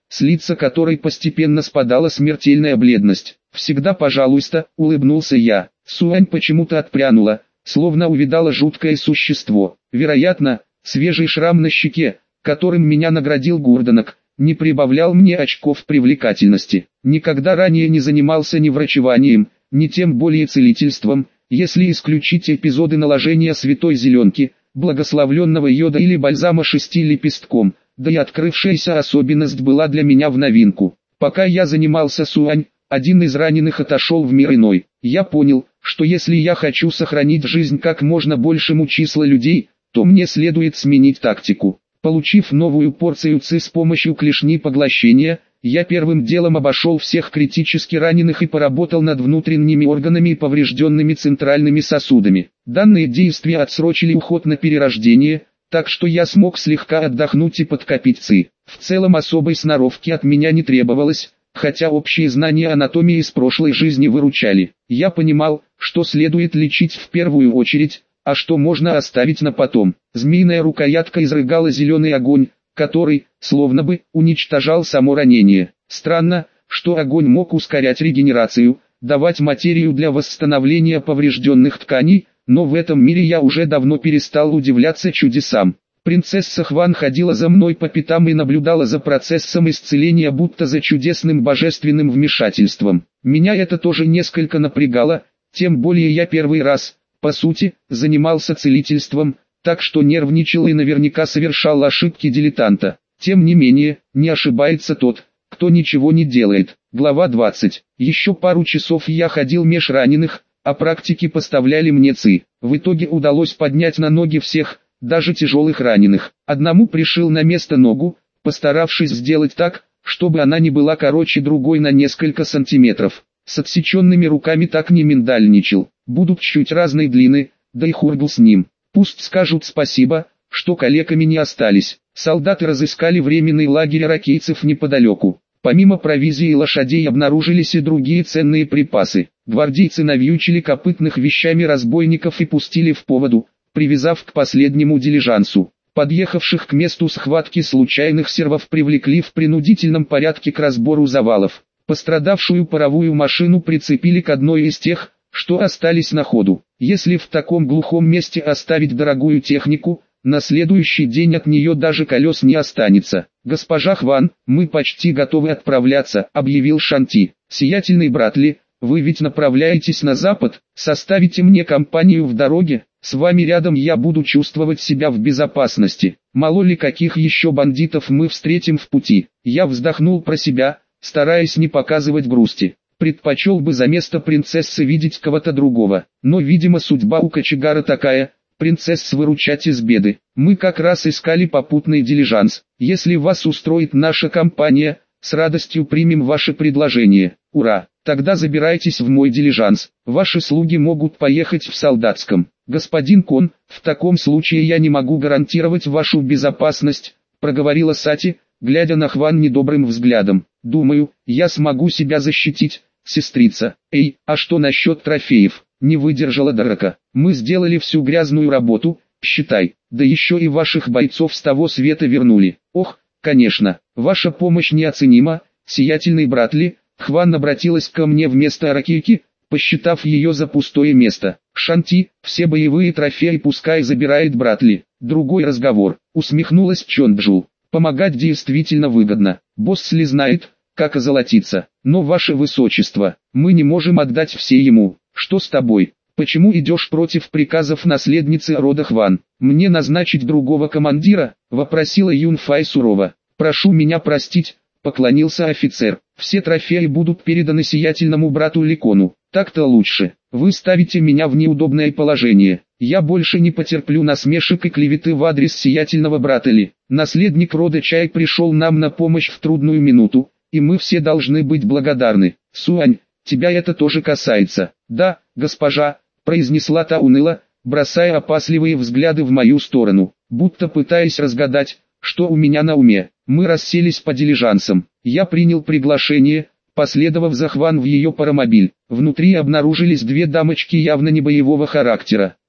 с лица которой постепенно спадала смертельная бледность. «Всегда пожалуйста», — улыбнулся я. Суань почему-то отпрянула, словно увидала жуткое существо. Вероятно, свежий шрам на щеке, которым меня наградил Гурдонок, не прибавлял мне очков привлекательности. Никогда ранее не занимался ни врачеванием, ни тем более целительством, если исключить эпизоды наложения святой зеленки, благословленного йода или бальзама шести лепестком, да и открывшаяся особенность была для меня в новинку. Пока я занимался Суань, один из раненых отошел в мир иной. Я понял, что если я хочу сохранить жизнь как можно большему числу людей, то мне следует сменить тактику. Получив новую порцию ци с помощью клешни поглощения, я первым делом обошел всех критически раненых и поработал над внутренними органами и поврежденными центральными сосудами. Данные действия отсрочили уход на перерождение, так что я смог слегка отдохнуть и подкопить ци. В целом особой сноровки от меня не требовалось, хотя общие знания анатомии из прошлой жизни выручали. Я понимал, что следует лечить в первую очередь, а что можно оставить на потом. Змеиная рукоятка изрыгала зеленый огонь, который, словно бы, уничтожал само ранение. Странно, что огонь мог ускорять регенерацию, давать материю для восстановления поврежденных тканей, но в этом мире я уже давно перестал удивляться чудесам. Принцесса Хван ходила за мной по пятам и наблюдала за процессом исцеления, будто за чудесным божественным вмешательством. Меня это тоже несколько напрягало, тем более я первый раз, по сути, занимался целительством, так что нервничал и наверняка совершал ошибки дилетанта. Тем не менее, не ошибается тот, кто ничего не делает. Глава двадцать. Еще пару часов я ходил меж раненых, а практики поставляли мне ци. В итоге удалось поднять на ноги всех, даже тяжелых раненых. Одному пришил на место ногу, постаравшись сделать так, чтобы она не была короче другой на несколько сантиметров. С отсеченными руками так не миндальничал. Будут чуть разной длины, да и хургл с ним. Пусть скажут спасибо, что калеками не остались. Солдаты разыскали временный лагерь иракийцев неподалеку. Помимо провизии и лошадей обнаружились и другие ценные припасы. Гвардейцы навьючили копытных вещами разбойников и пустили в поводу, привязав к последнему дилижансу. Подъехавших к месту схватки случайных сервов привлекли в принудительном порядке к разбору завалов. Пострадавшую паровую машину прицепили к одной из тех, что остались на ходу. Если в таком глухом месте оставить дорогую технику, на следующий день от нее даже колес не останется. «Госпожа Хван, мы почти готовы отправляться», — объявил Шанти. «Сиятельный брат Ли, вы ведь направляетесь на запад, составите мне компанию в дороге, с вами рядом я буду чувствовать себя в безопасности. Мало ли каких еще бандитов мы встретим в пути». Я вздохнул про себя, стараясь не показывать грусти. Предпочел бы за место принцессы видеть кого-то другого, но, видимо, судьба у кочегара такая, принцесс выручать из беды. Мы как раз искали попутный дилижанс. Если вас устроит наша компания, с радостью примем ваше предложение. Ура! Тогда забирайтесь в мой дилижанс. Ваши слуги могут поехать в солдатском. Господин Кон, в таком случае я не могу гарантировать вашу безопасность, проговорила Сати, глядя на Хван недобрым взглядом. Думаю, я смогу себя защитить, сестрица. Эй, а что насчет трофеев? Не выдержала Драка. Мы сделали всю грязную работу, считай. Да еще и ваших бойцов с того света вернули. Ох, конечно, ваша помощь неоценима, сиятельный брат Ли. Хван обратилась ко мне вместо Аракейки, посчитав ее за пустое место. Шанти, все боевые трофеи пускай забирает брат Ли. Другой разговор. Усмехнулась Чонджу. Помогать действительно выгодно. Босс Ли знает, как озолотиться. Но ваше высочество, мы не можем отдать все ему. Что с тобой? Почему идешь против приказов наследницы рода Хван? Мне назначить другого командира? Вопросила Юнфай сурово. Прошу меня простить, поклонился офицер. Все трофеи будут переданы сиятельному брату Ликону. Так-то лучше. Вы ставите меня в неудобное положение. Я больше не потерплю насмешек и клеветы в адрес сиятельного брата Ли. Наследник рода Чай пришел нам на помощь в трудную минуту, и мы все должны быть благодарны. Суань, тебя это тоже касается. Да, госпожа, произнесла та уныло, бросая опасливые взгляды в мою сторону, будто пытаясь разгадать, что у меня на уме. Мы расселись по дилижансам. Я принял приглашение, последовав за Хван в ее паромобиль. Внутри обнаружились две дамочки явно не боевого характера.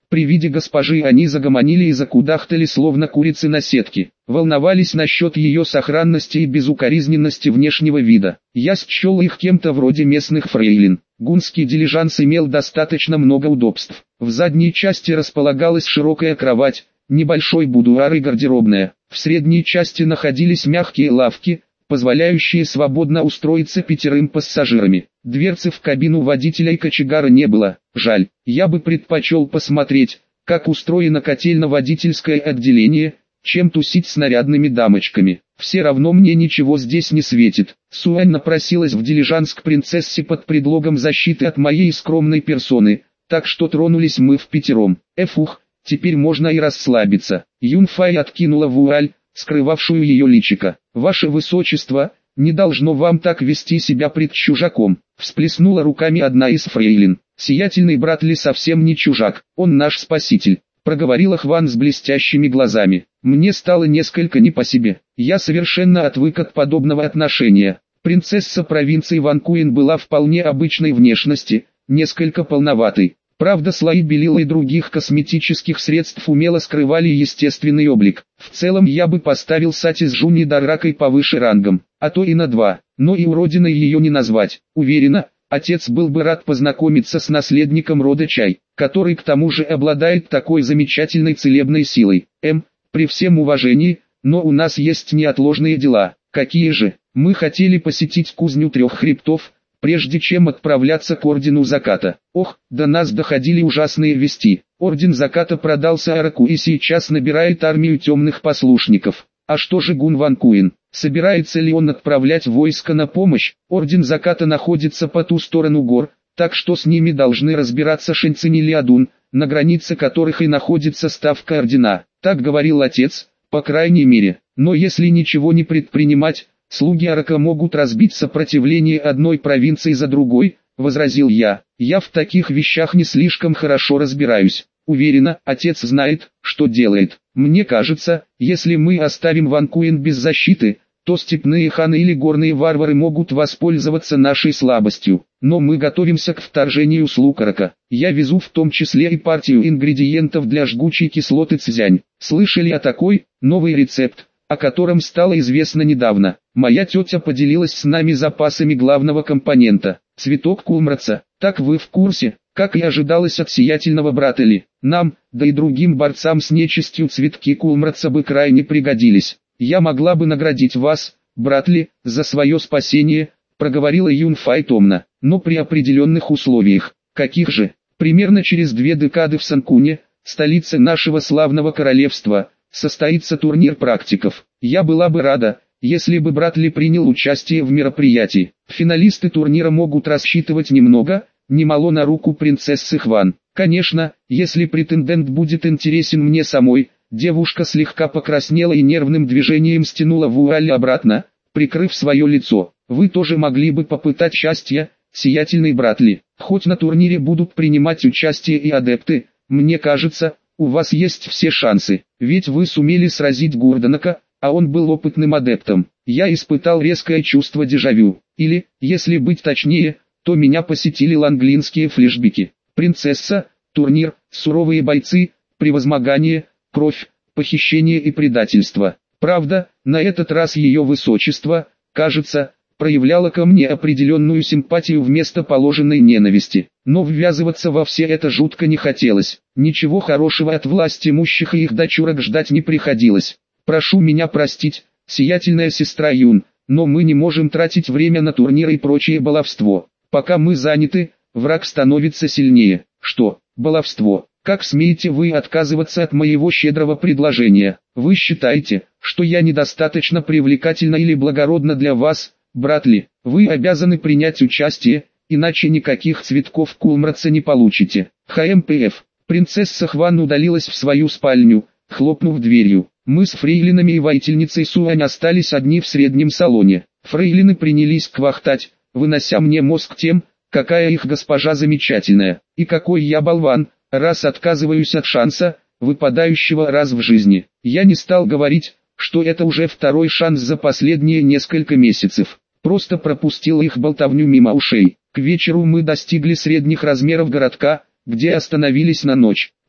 При виде госпожи они загомонили и закудахтали словно курицы на сетке. Волновались насчет ее сохранности и безукоризненности внешнего вида. Я счел их кем-то вроде местных фрейлин. Гунский дилижанс имел достаточно много удобств. В задней части располагалась широкая кровать, небольшой будуар и гардеробная. В средней части находились мягкие лавки, позволяющие свободно устроиться пятерым пассажирами. Дверцы в кабину водителя и кочегара не было. Жаль, я бы предпочел посмотреть, как устроено котельно-водительское отделение, чем тусить с нарядными дамочками. Все равно мне ничего здесь не светит. Суань напросилась в дилижанс к принцессе под предлогом защиты от моей скромной персоны, так что тронулись мы впятером. Эфух, теперь можно и расслабиться. Юнфай откинула вуаль, скрывавшую ее личико. «Ваше высочество, не должно вам так вести себя пред чужаком», всплеснула руками одна из фрейлин. «Сиятельный брат Ли совсем не чужак, он наш спаситель», проговорила Хван с блестящими глазами. Мне стало несколько не по себе. Я совершенно отвык от подобного отношения. Принцесса провинции Ванкуин была вполне обычной внешности, несколько полноватой. Правда, слои белила и других косметических средств умело скрывали естественный облик. В целом я бы поставил Сати с Жуни Даракой повыше рангом, а то и на два, но и уродиной ее не назвать. Уверена, отец был бы рад познакомиться с наследником рода Чай, который к тому же обладает такой замечательной целебной силой. М, при всем уважении, но у нас есть неотложные дела. Какие же? Мы хотели посетить кузню трех хребтов, прежде чем отправляться к Ордену Заката. Ох, до нас доходили ужасные вести. Орден Заката продался Араку и сейчас набирает армию темных послушников. А что же Гун Ванкуин? Собирается ли он отправлять войско на помощь? Орден Заката находится по ту сторону гор, так что с ними должны разбираться Шэньцинь и Лиадун, на границе которых и находится ставка Ордена. Так говорил отец, по крайней мере. Но если ничего не предпринимать, слуги Арака могут разбить сопротивление одной провинции за другой, возразил я. Я в таких вещах не слишком хорошо разбираюсь. Уверена, отец знает, что делает. Мне кажется, если мы оставим Ванкуин без защиты, то степные ханы или горные варвары могут воспользоваться нашей слабостью. Но мы готовимся к вторжению слуг Арака. Я везу в том числе и партию ингредиентов для жгучей кислоты цзянь. Слышали о такой? Новый рецепт, о котором стало известно недавно. Моя тетя поделилась с нами запасами главного компонента – цветок кулмраца. Так вы в курсе, как и ожидалось от сиятельного брата Ли. Нам, да и другим борцам с нечистью цветки кулмраца бы крайне пригодились. Я могла бы наградить вас, брат Ли, за свое спасение, проговорила Юнфай томно, но при определенных условиях. Каких же? Примерно через две декады в Санкуне, столице нашего славного королевства, состоится турнир практиков. Я была бы рада, если бы брат Ли принял участие в мероприятии. Финалисты турнира могут рассчитывать немного, немало на руку принцессы Хван. Конечно, если претендент будет интересен мне самой. Девушка слегка покраснела и нервным движением стянула вуаль обратно, прикрыв свое лицо. Вы тоже могли бы попытать счастья, сиятельный брат Ли. Хоть на турнире будут принимать участие и адепты, мне кажется, у вас есть все шансы. Ведь вы сумели сразить Гурданака, а он был опытным адептом. Я испытал резкое чувство дежавю. Или, если быть точнее, то меня посетили ланглинские флешбеки. Принцесса, турнир, суровые бойцы, превозмогание, кровь, похищение и предательство. Правда, на этот раз ее высочество, кажется, проявляло ко мне определенную симпатию вместо положенной ненависти. Но ввязываться во все это жутко не хотелось. Ничего хорошего от власть имущих и их дочурок ждать не приходилось. Прошу меня простить, сиятельная сестра Юн, но мы не можем тратить время на турниры и прочее баловство. Пока мы заняты, враг становится сильнее. Что, баловство? Как смеете вы отказываться от моего щедрого предложения? Вы считаете, что я недостаточно привлекательна или благородна для вас, брат Ли? Вы обязаны принять участие, иначе никаких цветков кулмраца не получите. ХМПФ. Принцесса Хван удалилась в свою спальню, хлопнув дверью. Мы с фрейлинами и воительницей Суань остались одни в среднем салоне. Фрейлины принялись квахтать, вынося мне мозг тем, какая их госпожа замечательная, и какой я болван, раз отказываюсь от шанса, выпадающего раз в жизни. Я не стал говорить, что это уже второй шанс за последние несколько месяцев. Просто пропустил их болтовню мимо ушей. К вечеру мы достигли средних размеров городка, где остановились на ночь.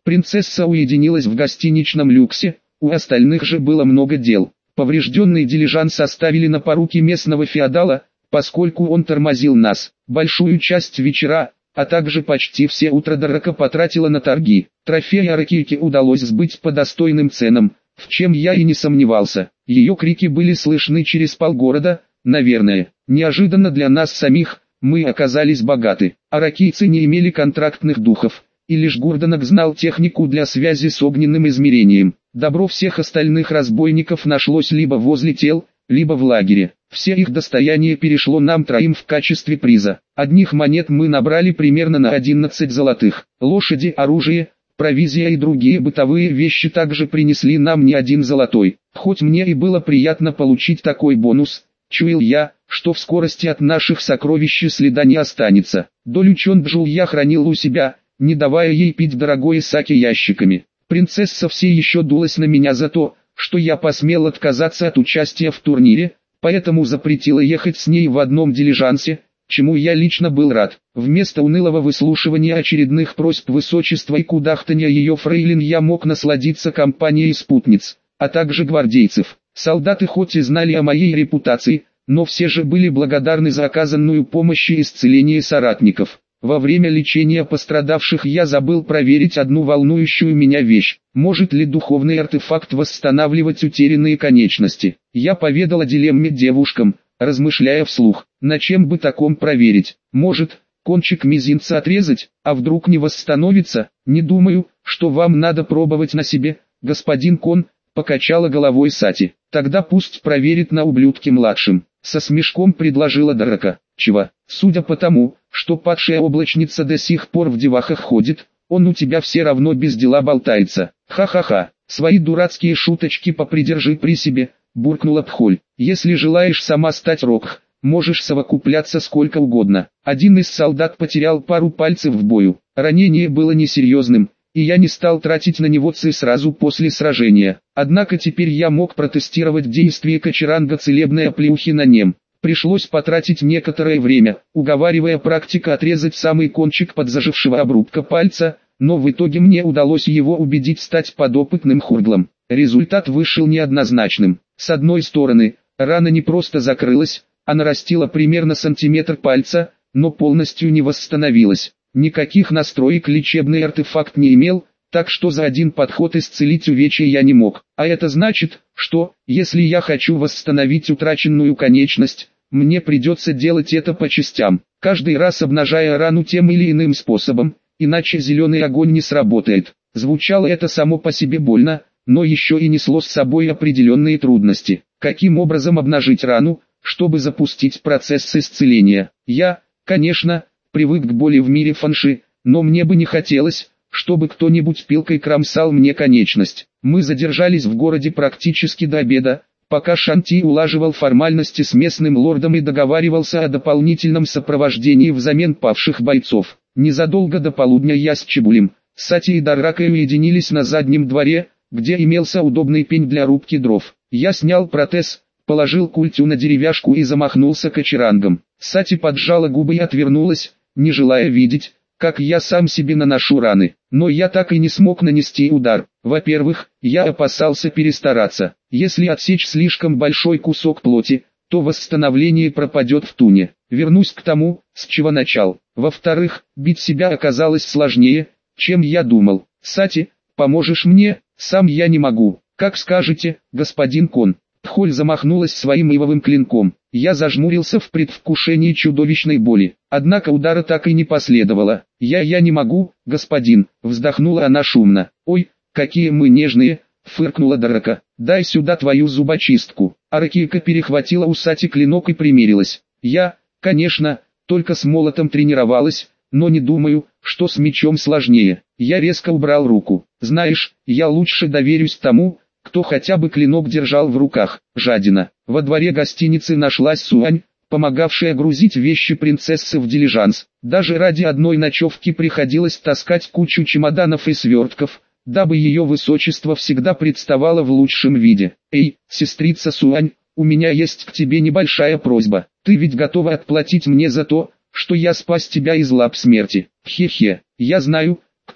Принцесса уединилась в гостиничном люксе, у остальных же было много дел. Поврежденный дилижанс оставили на поруки местного феодала, поскольку он тормозил нас. Большую часть вечера, а также почти все утро Дорака потратила на торги. Трофеи Аракейке удалось сбыть по достойным ценам, в чем я и не сомневался. Ее крики были слышны через полгорода, наверное. Неожиданно для нас самих, мы оказались богаты. Аракийцы не имели контрактных духов, и лишь Гурдонок знал технику для связи с огненным измерением. Добро всех остальных разбойников нашлось либо возле тел, либо в лагере. Все их достояние перешло нам троим в качестве приза. Одних монет мы набрали примерно на одиннадцать золотых. Лошади, оружие, провизия и другие бытовые вещи также принесли нам не один золотой. Хоть мне и было приятно получить такой бонус, чуял я, что в скорости от наших сокровищ следа не останется. Долю Чонджул я хранил у себя, не давая ей пить дорогое саке ящиками. Принцесса все еще дулась на меня за то, что я посмел отказаться от участия в турнире, поэтому запретила ехать с ней в одном дилижансе, чему я лично был рад. Вместо унылого выслушивания очередных просьб высочества и кудахтанья ее фрейлин я мог насладиться компанией спутниц, а также гвардейцев. Солдаты хоть и знали о моей репутации, но все же были благодарны за оказанную помощь и исцеление соратников. Во время лечения пострадавших я забыл проверить одну волнующую меня вещь. Может ли духовный артефакт восстанавливать утерянные конечности? Я поведал о дилемме девушкам, размышляя вслух. На чем бы таком проверить? Может, кончик мизинца отрезать, а вдруг не восстановится? Не думаю, что вам надо пробовать на себе, господин Кон, покачала головой Сати. Тогда пусть проверит на ублюдке младшем. Со смешком предложила Дорака. Чего? Судя по тому, что падшая облачница до сих пор в девахах ходит, он у тебя все равно без дела болтается. Ха-ха-ха, свои дурацкие шуточки попридержи при себе, буркнула Пхоль. Если желаешь сама стать Рокх, можешь совокупляться сколько угодно. Один из солдат потерял пару пальцев в бою. Ранение было несерьезным, и я не стал тратить на него ци сразу после сражения. Однако теперь я мог протестировать действие Качеранга целебной оплеухи на нем. Пришлось потратить некоторое время, уговаривая практика отрезать самый кончик подзажившего обрубка пальца, но в итоге мне удалось его убедить стать подопытным хурглом. Результат вышел неоднозначным. С одной стороны, рана не просто закрылась, а нарастила примерно сантиметр пальца, но полностью не восстановилась. Никаких настроек лечебный артефакт не имел, так что за один подход исцелить увечья я не мог. А это значит, что, если я хочу восстановить утраченную конечность, мне придется делать это по частям, каждый раз обнажая рану тем или иным способом, иначе зеленый огонь не сработает. Звучало это само по себе больно, но еще и несло с собой определенные трудности. Каким образом обнажить рану, чтобы запустить процесс исцеления? Я, конечно, привык к боли в мире фанши, но мне бы не хотелось, чтобы кто-нибудь пилкой кромсал мне конечность. Мы задержались в городе практически до обеда, пока Шанти улаживал формальности с местным лордом и договаривался о дополнительном сопровождении взамен павших бойцов. Незадолго до полудня я с Чебулем, Сати и Даракой уединились на заднем дворе, где имелся удобный пень для рубки дров. Я снял протез, положил культю на деревяшку и замахнулся кочерангом. Сати поджала губы и отвернулась, не желая видеть, как я сам себе наношу раны. Но я так и не смог нанести удар. Во-первых, я опасался перестараться. Если отсечь слишком большой кусок плоти, то восстановление пропадет в туне. Вернусь к тому, с чего начал. Во-вторых, бить себя оказалось сложнее, чем я думал. Сати, поможешь мне? Сам я не могу. Как скажете, господин Кон. Пхоль замахнулась своим ивовым клинком. Я зажмурился в предвкушении чудовищной боли. Однако удара так и не последовало. «Я, я не могу, господин», — вздохнула она шумно. «Ой, какие мы нежные», — фыркнула Дорака. «Дай сюда твою зубочистку». Аракийка перехватила у Сати клинок и примирилась. «Я, конечно, только с молотом тренировалась, но не думаю, что с мечом сложнее». Я резко убрал руку. «Знаешь, я лучше доверюсь тому, кто хотя бы клинок держал в руках». Жадина. Во дворе гостиницы нашлась Суань, помогавшая грузить вещи принцессы в дилижанс. Даже ради одной ночевки приходилось таскать кучу чемоданов и свертков, дабы ее высочество всегда представало в лучшем виде. «Эй, сестрица Суань, у меня есть к тебе небольшая просьба. Ты ведь готова отплатить мне за то, что я спас тебя из лап смерти?» «Хе-хе, я знаю, кто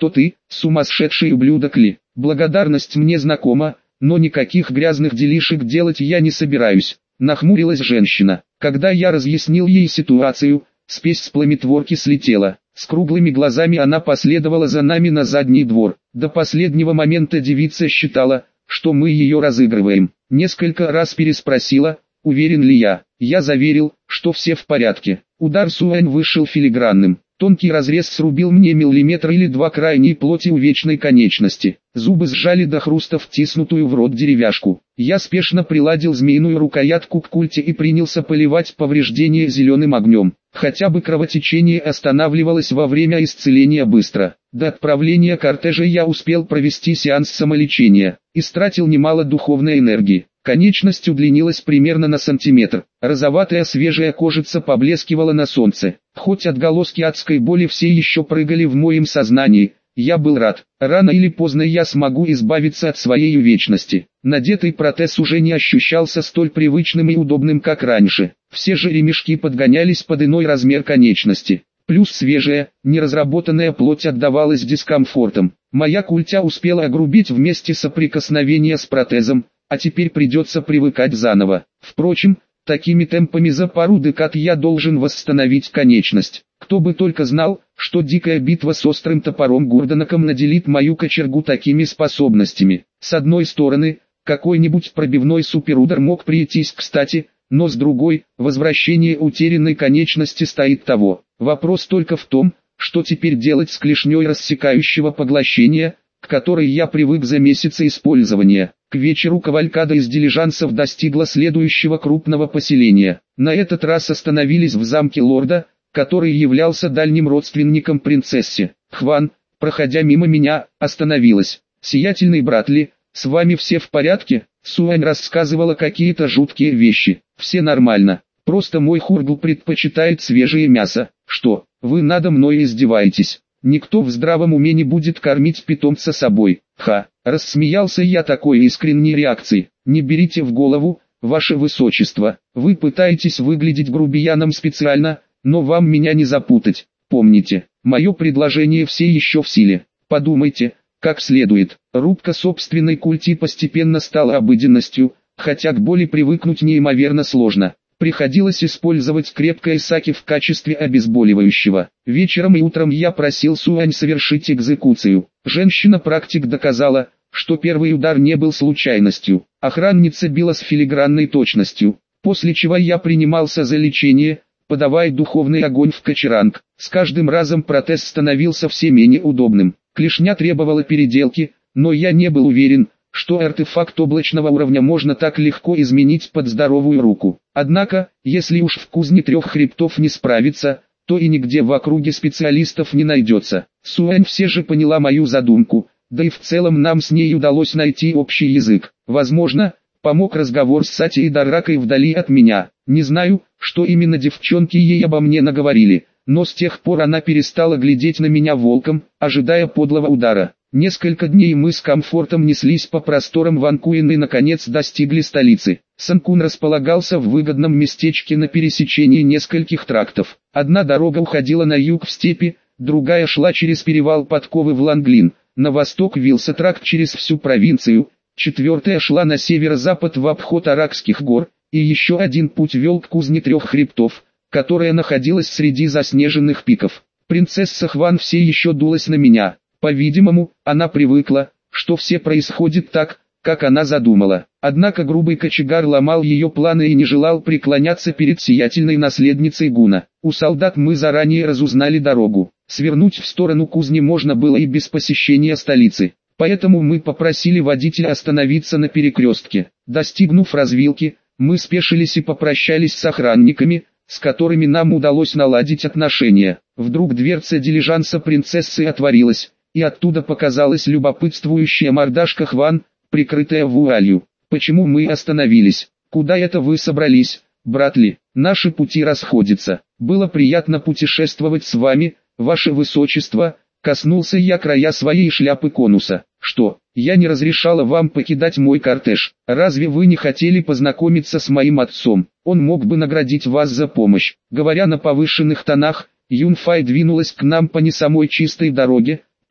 кто ты, сумасшедший ублюдок ли? Благодарность мне знакома, но никаких грязных делишек делать я не собираюсь. Нахмурилась женщина. Когда я разъяснил ей ситуацию, спесь с пламетворки слетела. С круглыми глазами она последовала за нами на задний двор. До последнего момента девица считала, что мы ее разыгрываем. Несколько раз переспросила, уверен ли я. Я заверил, что все в порядке. Удар Суань вышел филигранным. Тонкий разрез срубил мне миллиметр или два крайней плоти у вечной конечности. Зубы сжали до хруста втиснутую в рот деревяшку. Я спешно приладил змеиную рукоятку к культе и принялся поливать повреждения зеленым огнем. Хотя бы кровотечение останавливалось во время исцеления быстро. До отправления кортежа я успел провести сеанс самолечения. Истратил немало духовной энергии. Конечность удлинилась примерно на сантиметр. Розоватая свежая кожица поблескивала на солнце. Хоть отголоски адской боли все еще прыгали в моем сознании, я был рад. Рано или поздно я смогу избавиться от своей вечности. Надетый протез уже не ощущался столь привычным и удобным, как раньше. Все же ремешки подгонялись под иной размер конечности. Плюс свежая, неразработанная плоть отдавалась дискомфортом. Моя культя успела огрубить в месте соприкосновения с протезом, а теперь придется привыкать заново. Впрочем, такими темпами за пару декад я должен восстановить конечность. Кто бы только знал, что дикая битва с острым топором Гурденаком наделит мою кочергу такими способностями. С одной стороны, какой-нибудь пробивной суперудар мог прийтись кстати, но с другой, возвращение утерянной конечности стоит того. Вопрос только в том, что теперь делать с клешней рассекающего поглощения, к которой я привык за месяцы использования. К вечеру кавалькада из дилижансов достигла следующего крупного поселения. На этот раз остановились в замке лорда, который являлся дальним родственником принцессе. Хван, проходя мимо меня, остановилась. «Сиятельный брат Ли, с вами все в порядке?» Суань рассказывала какие-то жуткие вещи. «Все нормально. Просто мой хургл предпочитает свежее мясо». «Что, вы надо мной издеваетесь? Никто в здравом уме не будет кормить питомца собой». «Ха!» Рассмеялся я такой искренней реакцией. «Не берите в голову, ваше высочество, вы пытаетесь выглядеть грубияном специально, но вам меня не запутать. Помните, мое предложение все еще в силе. Подумайте, как следует». Рубка собственной культи постепенно стала обыденностью, хотя к боли привыкнуть неимоверно сложно. Приходилось использовать крепкое саки в качестве обезболивающего. Вечером и утром я просил Суань совершить экзекуцию. Женщина-практик доказала, что первый удар не был случайностью. Охранница била с филигранной точностью, после чего я принимался за лечение, подавая духовный огонь в кочеранг. С каждым разом протез становился все менее удобным. Клешня требовала переделки, но я не был уверен, что артефакт облачного уровня можно так легко изменить под здоровую руку. Однако, если уж в кузне трех хребтов не справиться, то и нигде в округе специалистов не найдется. Суань все же поняла мою задумку, да и в целом нам с ней удалось найти общий язык. Возможно, помог разговор с Сати и Даракой вдали от меня. Не знаю, что именно девчонки ей обо мне наговорили, но с тех пор она перестала глядеть на меня волком, ожидая подлого удара. Несколько дней мы с комфортом неслись по просторам Ванкуин и наконец достигли столицы. Санкун располагался в выгодном местечке на пересечении нескольких трактов. Одна дорога уходила на юг в степи, другая шла через перевал Подковы в Ланглин. На восток вился тракт через всю провинцию, четвертая шла на северо-запад в обход Аракских гор, и еще один путь вел к кузне трех хребтов, которая находилась среди заснеженных пиков. Принцесса Хван все еще дулась на меня. По-видимому, она привыкла, что все происходит так, как она задумала. Однако грубый кочегар ломал ее планы и не желал преклоняться перед сиятельной наследницей Гуна. У солдат мы заранее разузнали дорогу. Свернуть в сторону кузни можно было и без посещения столицы. Поэтому мы попросили водителя остановиться на перекрестке. Достигнув развилки, мы спешились и попрощались с охранниками, с которыми нам удалось наладить отношения. Вдруг дверца дилижанса принцессы отворилась, и оттуда показалась любопытствующая мордашка Хван, прикрытая вуалью. «Почему мы остановились? Куда это вы собрались, брат Ли? Наши пути расходятся. Было приятно путешествовать с вами, ваше высочество», коснулся я края своей шляпы конуса. «Что, я не разрешала вам покидать мой кортеж? Разве вы не хотели познакомиться с моим отцом? Он мог бы наградить вас за помощь». Говоря на повышенных тонах, Юнфай двинулась к нам по не самой чистой дороге,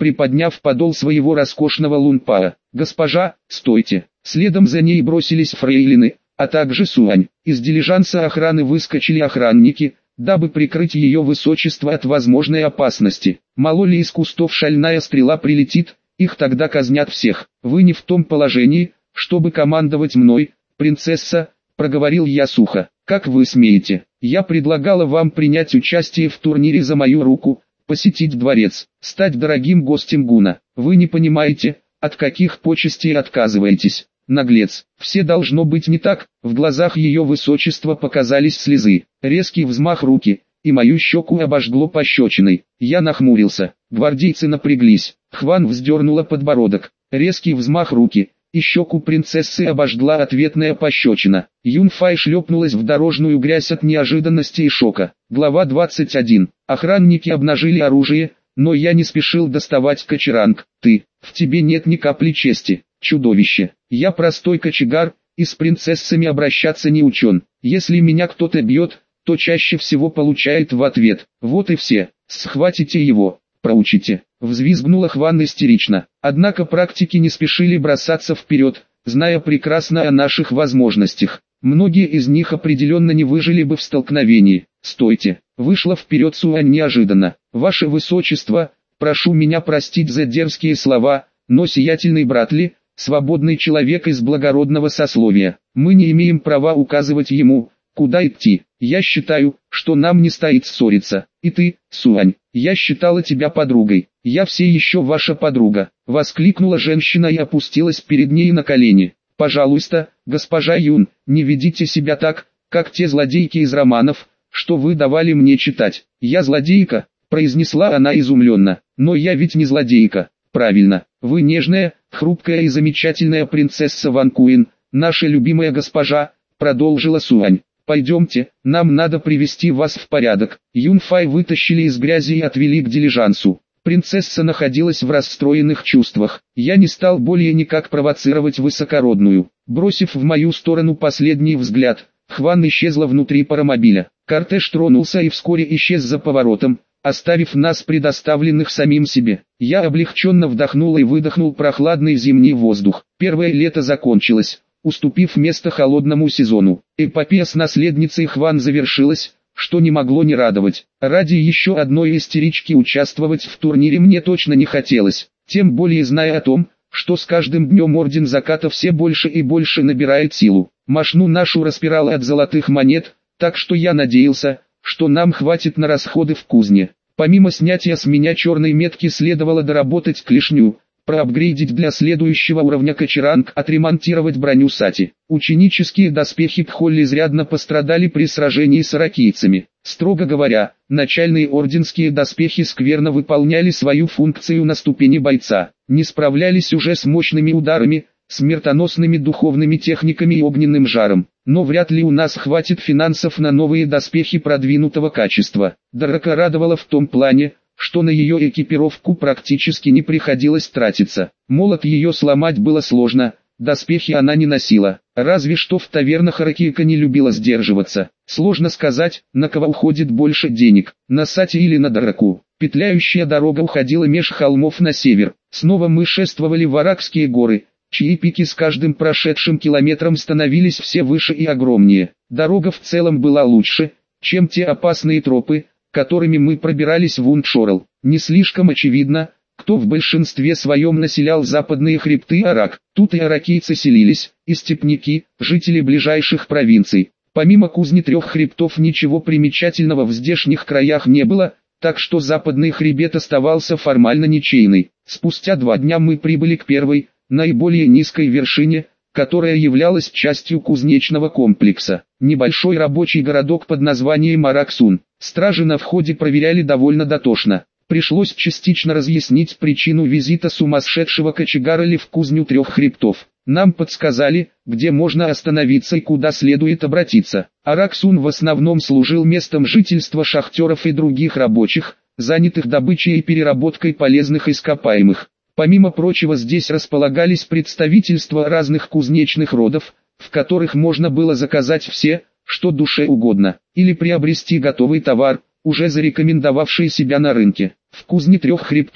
приподняв подол своего роскошного лунпаа. «Госпожа, стойте!» Следом за ней бросились фрейлины, а также Суань. Из дилижанса охраны выскочили охранники, дабы прикрыть ее высочество от возможной опасности. Мало ли из кустов шальная стрела прилетит, их тогда казнят всех. «Вы не в том положении, чтобы командовать мной, принцесса», — проговорил я сухо. «Как вы смеете? Я предлагала вам принять участие в турнире за мою руку, посетить дворец, стать дорогим гостем Гуна. Вы не понимаете, от каких почестей отказываетесь. Наглец, все должно быть не так». В глазах ее высочества показались слезы. Резкий взмах руки, и мою щеку обожгло пощечиной. Я нахмурился. Гвардейцы напряглись. Хван вздернула подбородок. Резкий взмах руки, и щеку принцессы обожгла ответная пощечина. Юнфай шлепнулась в дорожную грязь от неожиданности и шока. Глава двадцать один. Охранники обнажили оружие, но я не спешил доставать кочеранг. «Ты, в тебе нет ни капли чести, чудовище. Я простой кочегар, и с принцессами обращаться не учен. Если меня кто-то бьет, то чаще всего получает в ответ. Вот и все. Схватите его, проучите». Взвизгнула Хван истерично. Однако практики не спешили бросаться вперед, зная прекрасно о наших возможностях. Многие из них определенно не выжили бы в столкновении. «Стойте!» Вышла вперед Суань неожиданно. «Ваше высочество, прошу меня простить за дерзкие слова, но сиятельный брат Ли, свободный человек из благородного сословия. Мы не имеем права указывать ему, куда идти. Я считаю, что нам не стоит ссориться. И ты, Суань, я считала тебя подругой. Я все еще ваша подруга», — воскликнула женщина и опустилась перед ней на колени. «Пожалуйста, госпожа Юн, не ведите себя так, как те злодейки из романов, что вы давали мне читать». «Я злодейка», — произнесла она изумленно. «Но я ведь не злодейка». «Правильно, вы нежная, хрупкая и замечательная принцесса Ван Куин, наша любимая госпожа», — продолжила Суань. «Пойдемте, нам надо привести вас в порядок». Юнфай вытащили из грязи и отвели к дилижансу. Принцесса находилась в расстроенных чувствах. Я не стал более никак провоцировать высокородную. Бросив в мою сторону последний взгляд, Хван исчезла внутри паромобиля. Кортеж тронулся и вскоре исчез за поворотом, оставив нас предоставленных самим себе. Я облегченно вдохнул и выдохнул прохладный зимний воздух. Первое лето закончилось, уступив место холодному сезону. Эпопея с наследницей Хван завершилась, что не могло не радовать. Ради еще одной истерички участвовать в турнире мне точно не хотелось, тем более зная о том, что с каждым днем Орден Заката все больше и больше набирает силу. Мошну нашу распирало от золотых монет, так что я надеялся, что нам хватит на расходы в кузне. Помимо снятия с меня черной метки следовало доработать клешню, проапгрейдить для следующего уровня кочеранг, отремонтировать броню Сати. Ученические доспехи Пхолли изрядно пострадали при сражении с аракийцами. Строго говоря, начальные орденские доспехи скверно выполняли свою функцию на ступени бойца, не справлялись уже с мощными ударами, смертоносными духовными техниками и огненным жаром. Но вряд ли у нас хватит финансов на новые доспехи продвинутого качества. Драка радовала в том плане, что на ее экипировку практически не приходилось тратиться. Молот ее сломать было сложно, доспехи она не носила, разве что в тавернах Аракийка не любила сдерживаться. Сложно сказать, на кого уходит больше денег, на Сати или на Драку. Петляющая дорога уходила меж холмов на север. Снова мы шествовали в Аракские горы, чьи пики с каждым прошедшим километром становились все выше и огромнее. Дорога в целом была лучше, чем те опасные тропы, которыми мы пробирались в Ундшорл. Не слишком очевидно, кто в большинстве своем населял западные хребты Арак. Тут и аракийцы селились, и степняки, жители ближайших провинций. Помимо кузни трех хребтов ничего примечательного в здешних краях не было, так что западный хребет оставался формально ничейный. Спустя два дня мы прибыли к первой, наиболее низкой вершине, которая являлась частью кузнечного комплекса. Небольшой рабочий городок под названием Араксун. Стражи на входе проверяли довольно дотошно. Пришлось частично разъяснить причину визита сумасшедшего кочегара Ли в кузню трех хребтов. Нам подсказали, где можно остановиться и куда следует обратиться. Араксун в основном служил местом жительства шахтеров и других рабочих, занятых добычей и переработкой полезных ископаемых. Помимо прочего здесь располагались представительства разных кузнечных родов, в которых можно было заказать все, что душе угодно, или приобрести готовый товар, уже зарекомендовавший себя на рынке. В кузне трех хребтов,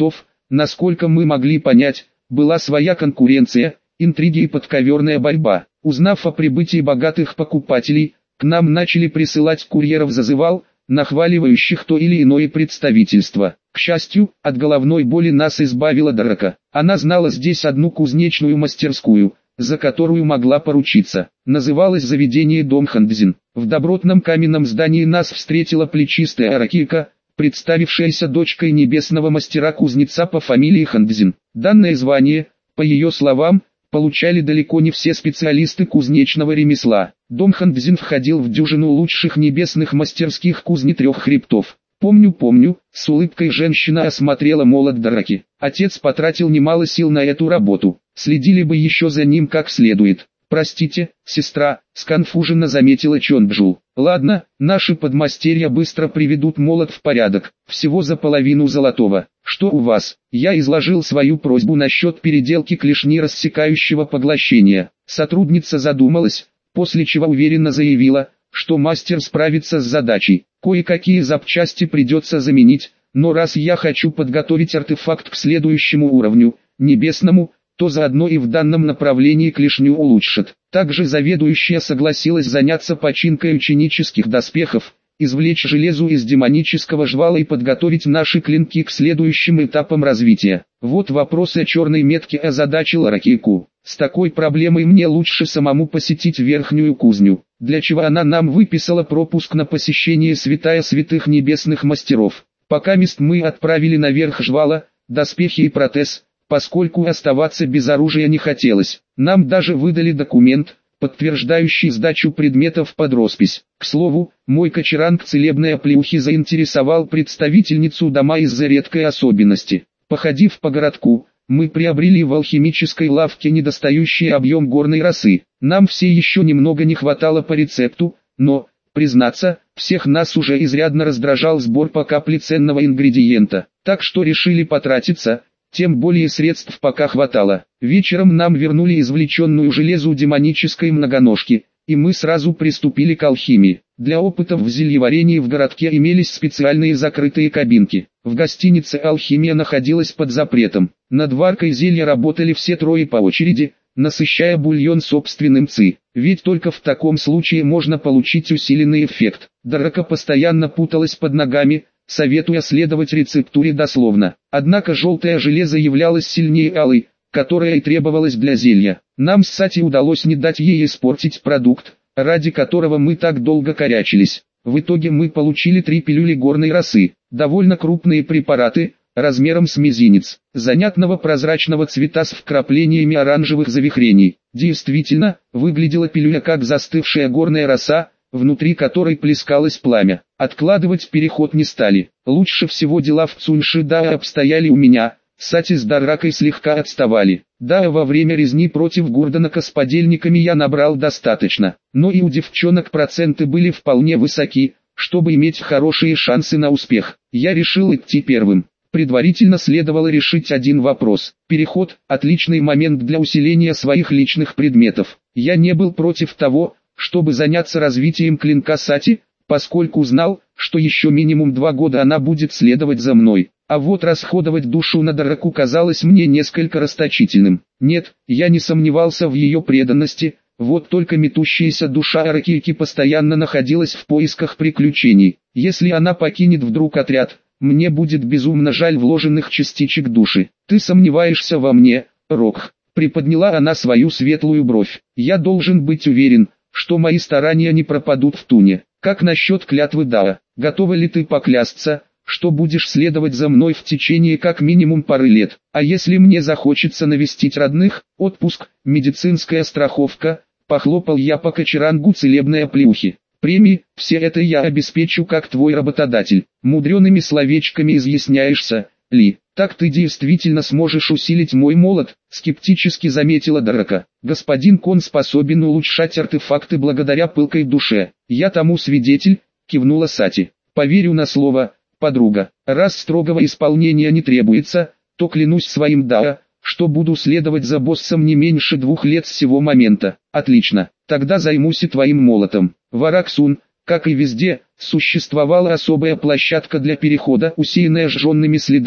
насколько мы могли понять, была своя конкуренция, интриги и подковерная борьба. Узнав о прибытии богатых покупателей, к нам начали присылать курьеров-зазывал, нахваливающих то или иное представительство. К счастью, от головной боли нас избавила Дорака. Она знала здесь одну кузнечную мастерскую, за которую могла поручиться. Называлось заведение Дом Хандзин. В добротном каменном здании нас встретила плечистая Аракика, представившаяся дочкой небесного мастера-кузнеца по фамилии Хандзин. Данное звание, по ее словам, получали далеко не все специалисты кузнечного ремесла. Дом Хандзин входил в дюжину лучших небесных мастерских кузни трех хребтов. «Помню, помню», — с улыбкой женщина осмотрела молот Дораки. Отец потратил немало сил на эту работу, следили бы еще за ним как следует. «Простите, сестра», — сконфуженно заметила Чонджу. «Ладно, наши подмастерья быстро приведут молот в порядок, всего за половину золотого. Что у вас?» Я изложил свою просьбу насчет переделки клешни рассекающего поглощения. Сотрудница задумалась, после чего уверенно заявила, что мастер справится с задачей. Кое-какие запчасти придется заменить, но раз я хочу подготовить артефакт к следующему уровню, небесному, то заодно и в данном направлении клешню улучшит. Также заведующая согласилась заняться починкой ученических доспехов, извлечь железо из демонического жвала и подготовить наши клинки к следующим этапам развития. Вот вопрос о черной метке озадачил Аракику. С такой проблемой мне лучше самому посетить верхнюю кузню, для чего она нам выписала пропуск на посещение святая святых небесных мастеров. Пока мест мы отправили наверх жвала, доспехи и протез, поскольку оставаться без оружия не хотелось. Нам даже выдали документ, подтверждающий сдачу предметов под роспись. К слову, мой кочеранг целебной оплеухи заинтересовал представительницу дома из-за редкой особенности. Походив по городку, мы приобрели в алхимической лавке недостающий объем горной росы. Нам все еще немного не хватало по рецепту, но, признаться, всех нас уже изрядно раздражал сбор по капле ценного ингредиента, так что решили потратиться, тем более средств пока хватало. Вечером нам вернули извлеченную железу демонической многоножки, и мы сразу приступили к алхимии. Для опытов в зельеварении в городке имелись специальные закрытые кабинки. В гостинице алхимия находилась под запретом. Над варкой зелья работали все трое по очереди, насыщая бульон собственным ци. Ведь только в таком случае можно получить усиленный эффект. Дорака постоянно путалась под ногами, советуя следовать рецептуре дословно. Однако желтое железо являлось сильнее алой, которая и требовалась для зелья. Нам с Сати удалось не дать ей испортить продукт, ради которого мы так долго корячились. В итоге мы получили три пилюли горной росы, довольно крупные препараты, размером с мизинец, занятного прозрачного цвета с вкраплениями оранжевых завихрений. Действительно, выглядела пилюля как застывшая горная роса, внутри которой плескалось пламя. Откладывать переход не стали. Лучше всего дела в Цуньши-Дао обстояли у меня. Сати с Даракой слегка отставали. Да, во время резни против Гурданака с подельниками я набрал достаточно, но и у девчонок проценты были вполне высоки, чтобы иметь хорошие шансы на успех. Я решил идти первым. Предварительно следовало решить один вопрос. Переход – отличный момент для усиления своих личных предметов. Я не был против того, чтобы заняться развитием клинка Сати, поскольку знал, что еще минимум два года она будет следовать за мной. А вот расходовать душу на Дораку казалось мне несколько расточительным. Нет, я не сомневался в ее преданности, вот только метущаяся душа Аракики постоянно находилась в поисках приключений. Если она покинет вдруг отряд, мне будет безумно жаль вложенных частичек души. Ты сомневаешься во мне, Рокх? Приподняла она свою светлую бровь. Я должен быть уверен, что мои старания не пропадут в туне. Как насчет клятвы Дао? Готова ли ты поклясться, что будешь следовать за мной в течение как минимум пары лет? А если мне захочется навестить родных, отпуск, медицинская страховка, похлопал я по кочерангу целебной оплеухи. Премии, все это я обеспечу как твой работодатель. Мудреными словечками изъясняешься, Ли. Так ты действительно сможешь усилить мой молот, скептически заметила Дорака. Господин Кон способен улучшать артефакты благодаря пылкой душе. Я тому свидетель, кивнула Сати. Поверю на слово, подруга. Раз строгого исполнения не требуется, то клянусь своим Дао, что буду следовать за боссом не меньше двух лет с сего момента. Отлично, тогда займусь и твоим молотом. В Араксун, как и везде, существовала особая площадка для перехода, усеянная сжженными следами,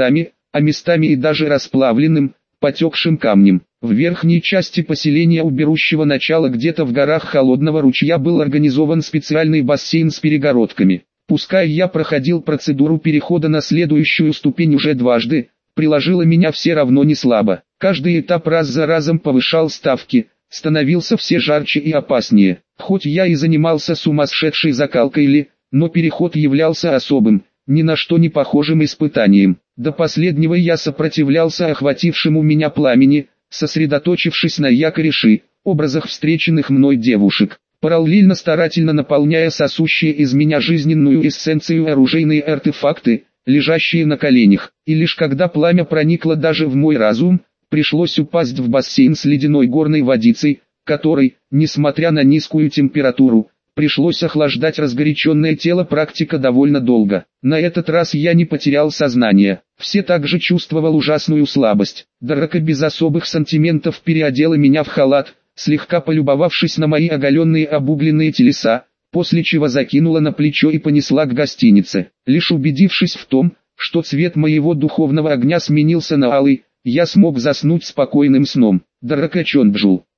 а местами и даже расплавленным, потекшим камнем. В верхней части поселения у берущего начала где-то в горах холодного ручья был организован специальный бассейн с перегородками. Пускай я проходил процедуру перехода на следующую ступень уже дважды, приложило меня все равно не слабо. Каждый этап раз за разом повышал ставки, становился все жарче и опаснее. Хоть я и занимался сумасшедшей закалкой ли, но переход являлся особым, ни на что не похожим испытанием. До последнего я сопротивлялся охватившему меня пламени, сосредоточившись на якореши, образах встреченных мной девушек, параллельно старательно наполняя сосущие из меня жизненную эссенцию оружейные артефакты, лежащие на коленях. И лишь когда пламя проникло даже в мой разум, пришлось упасть в бассейн с ледяной горной водицей, которой, несмотря на низкую температуру, пришлось охлаждать разгоряченное тело практика довольно долго. На этот раз я не потерял сознание, все также чувствовал ужасную слабость. Драка без особых сантиментов переодела меня в халат, слегка полюбовавшись на мои оголенные обугленные телеса, после чего закинула на плечо и понесла к гостинице. Лишь убедившись в том, что цвет моего духовного огня сменился на алый, я смог заснуть спокойным сном. Драка Чонджул.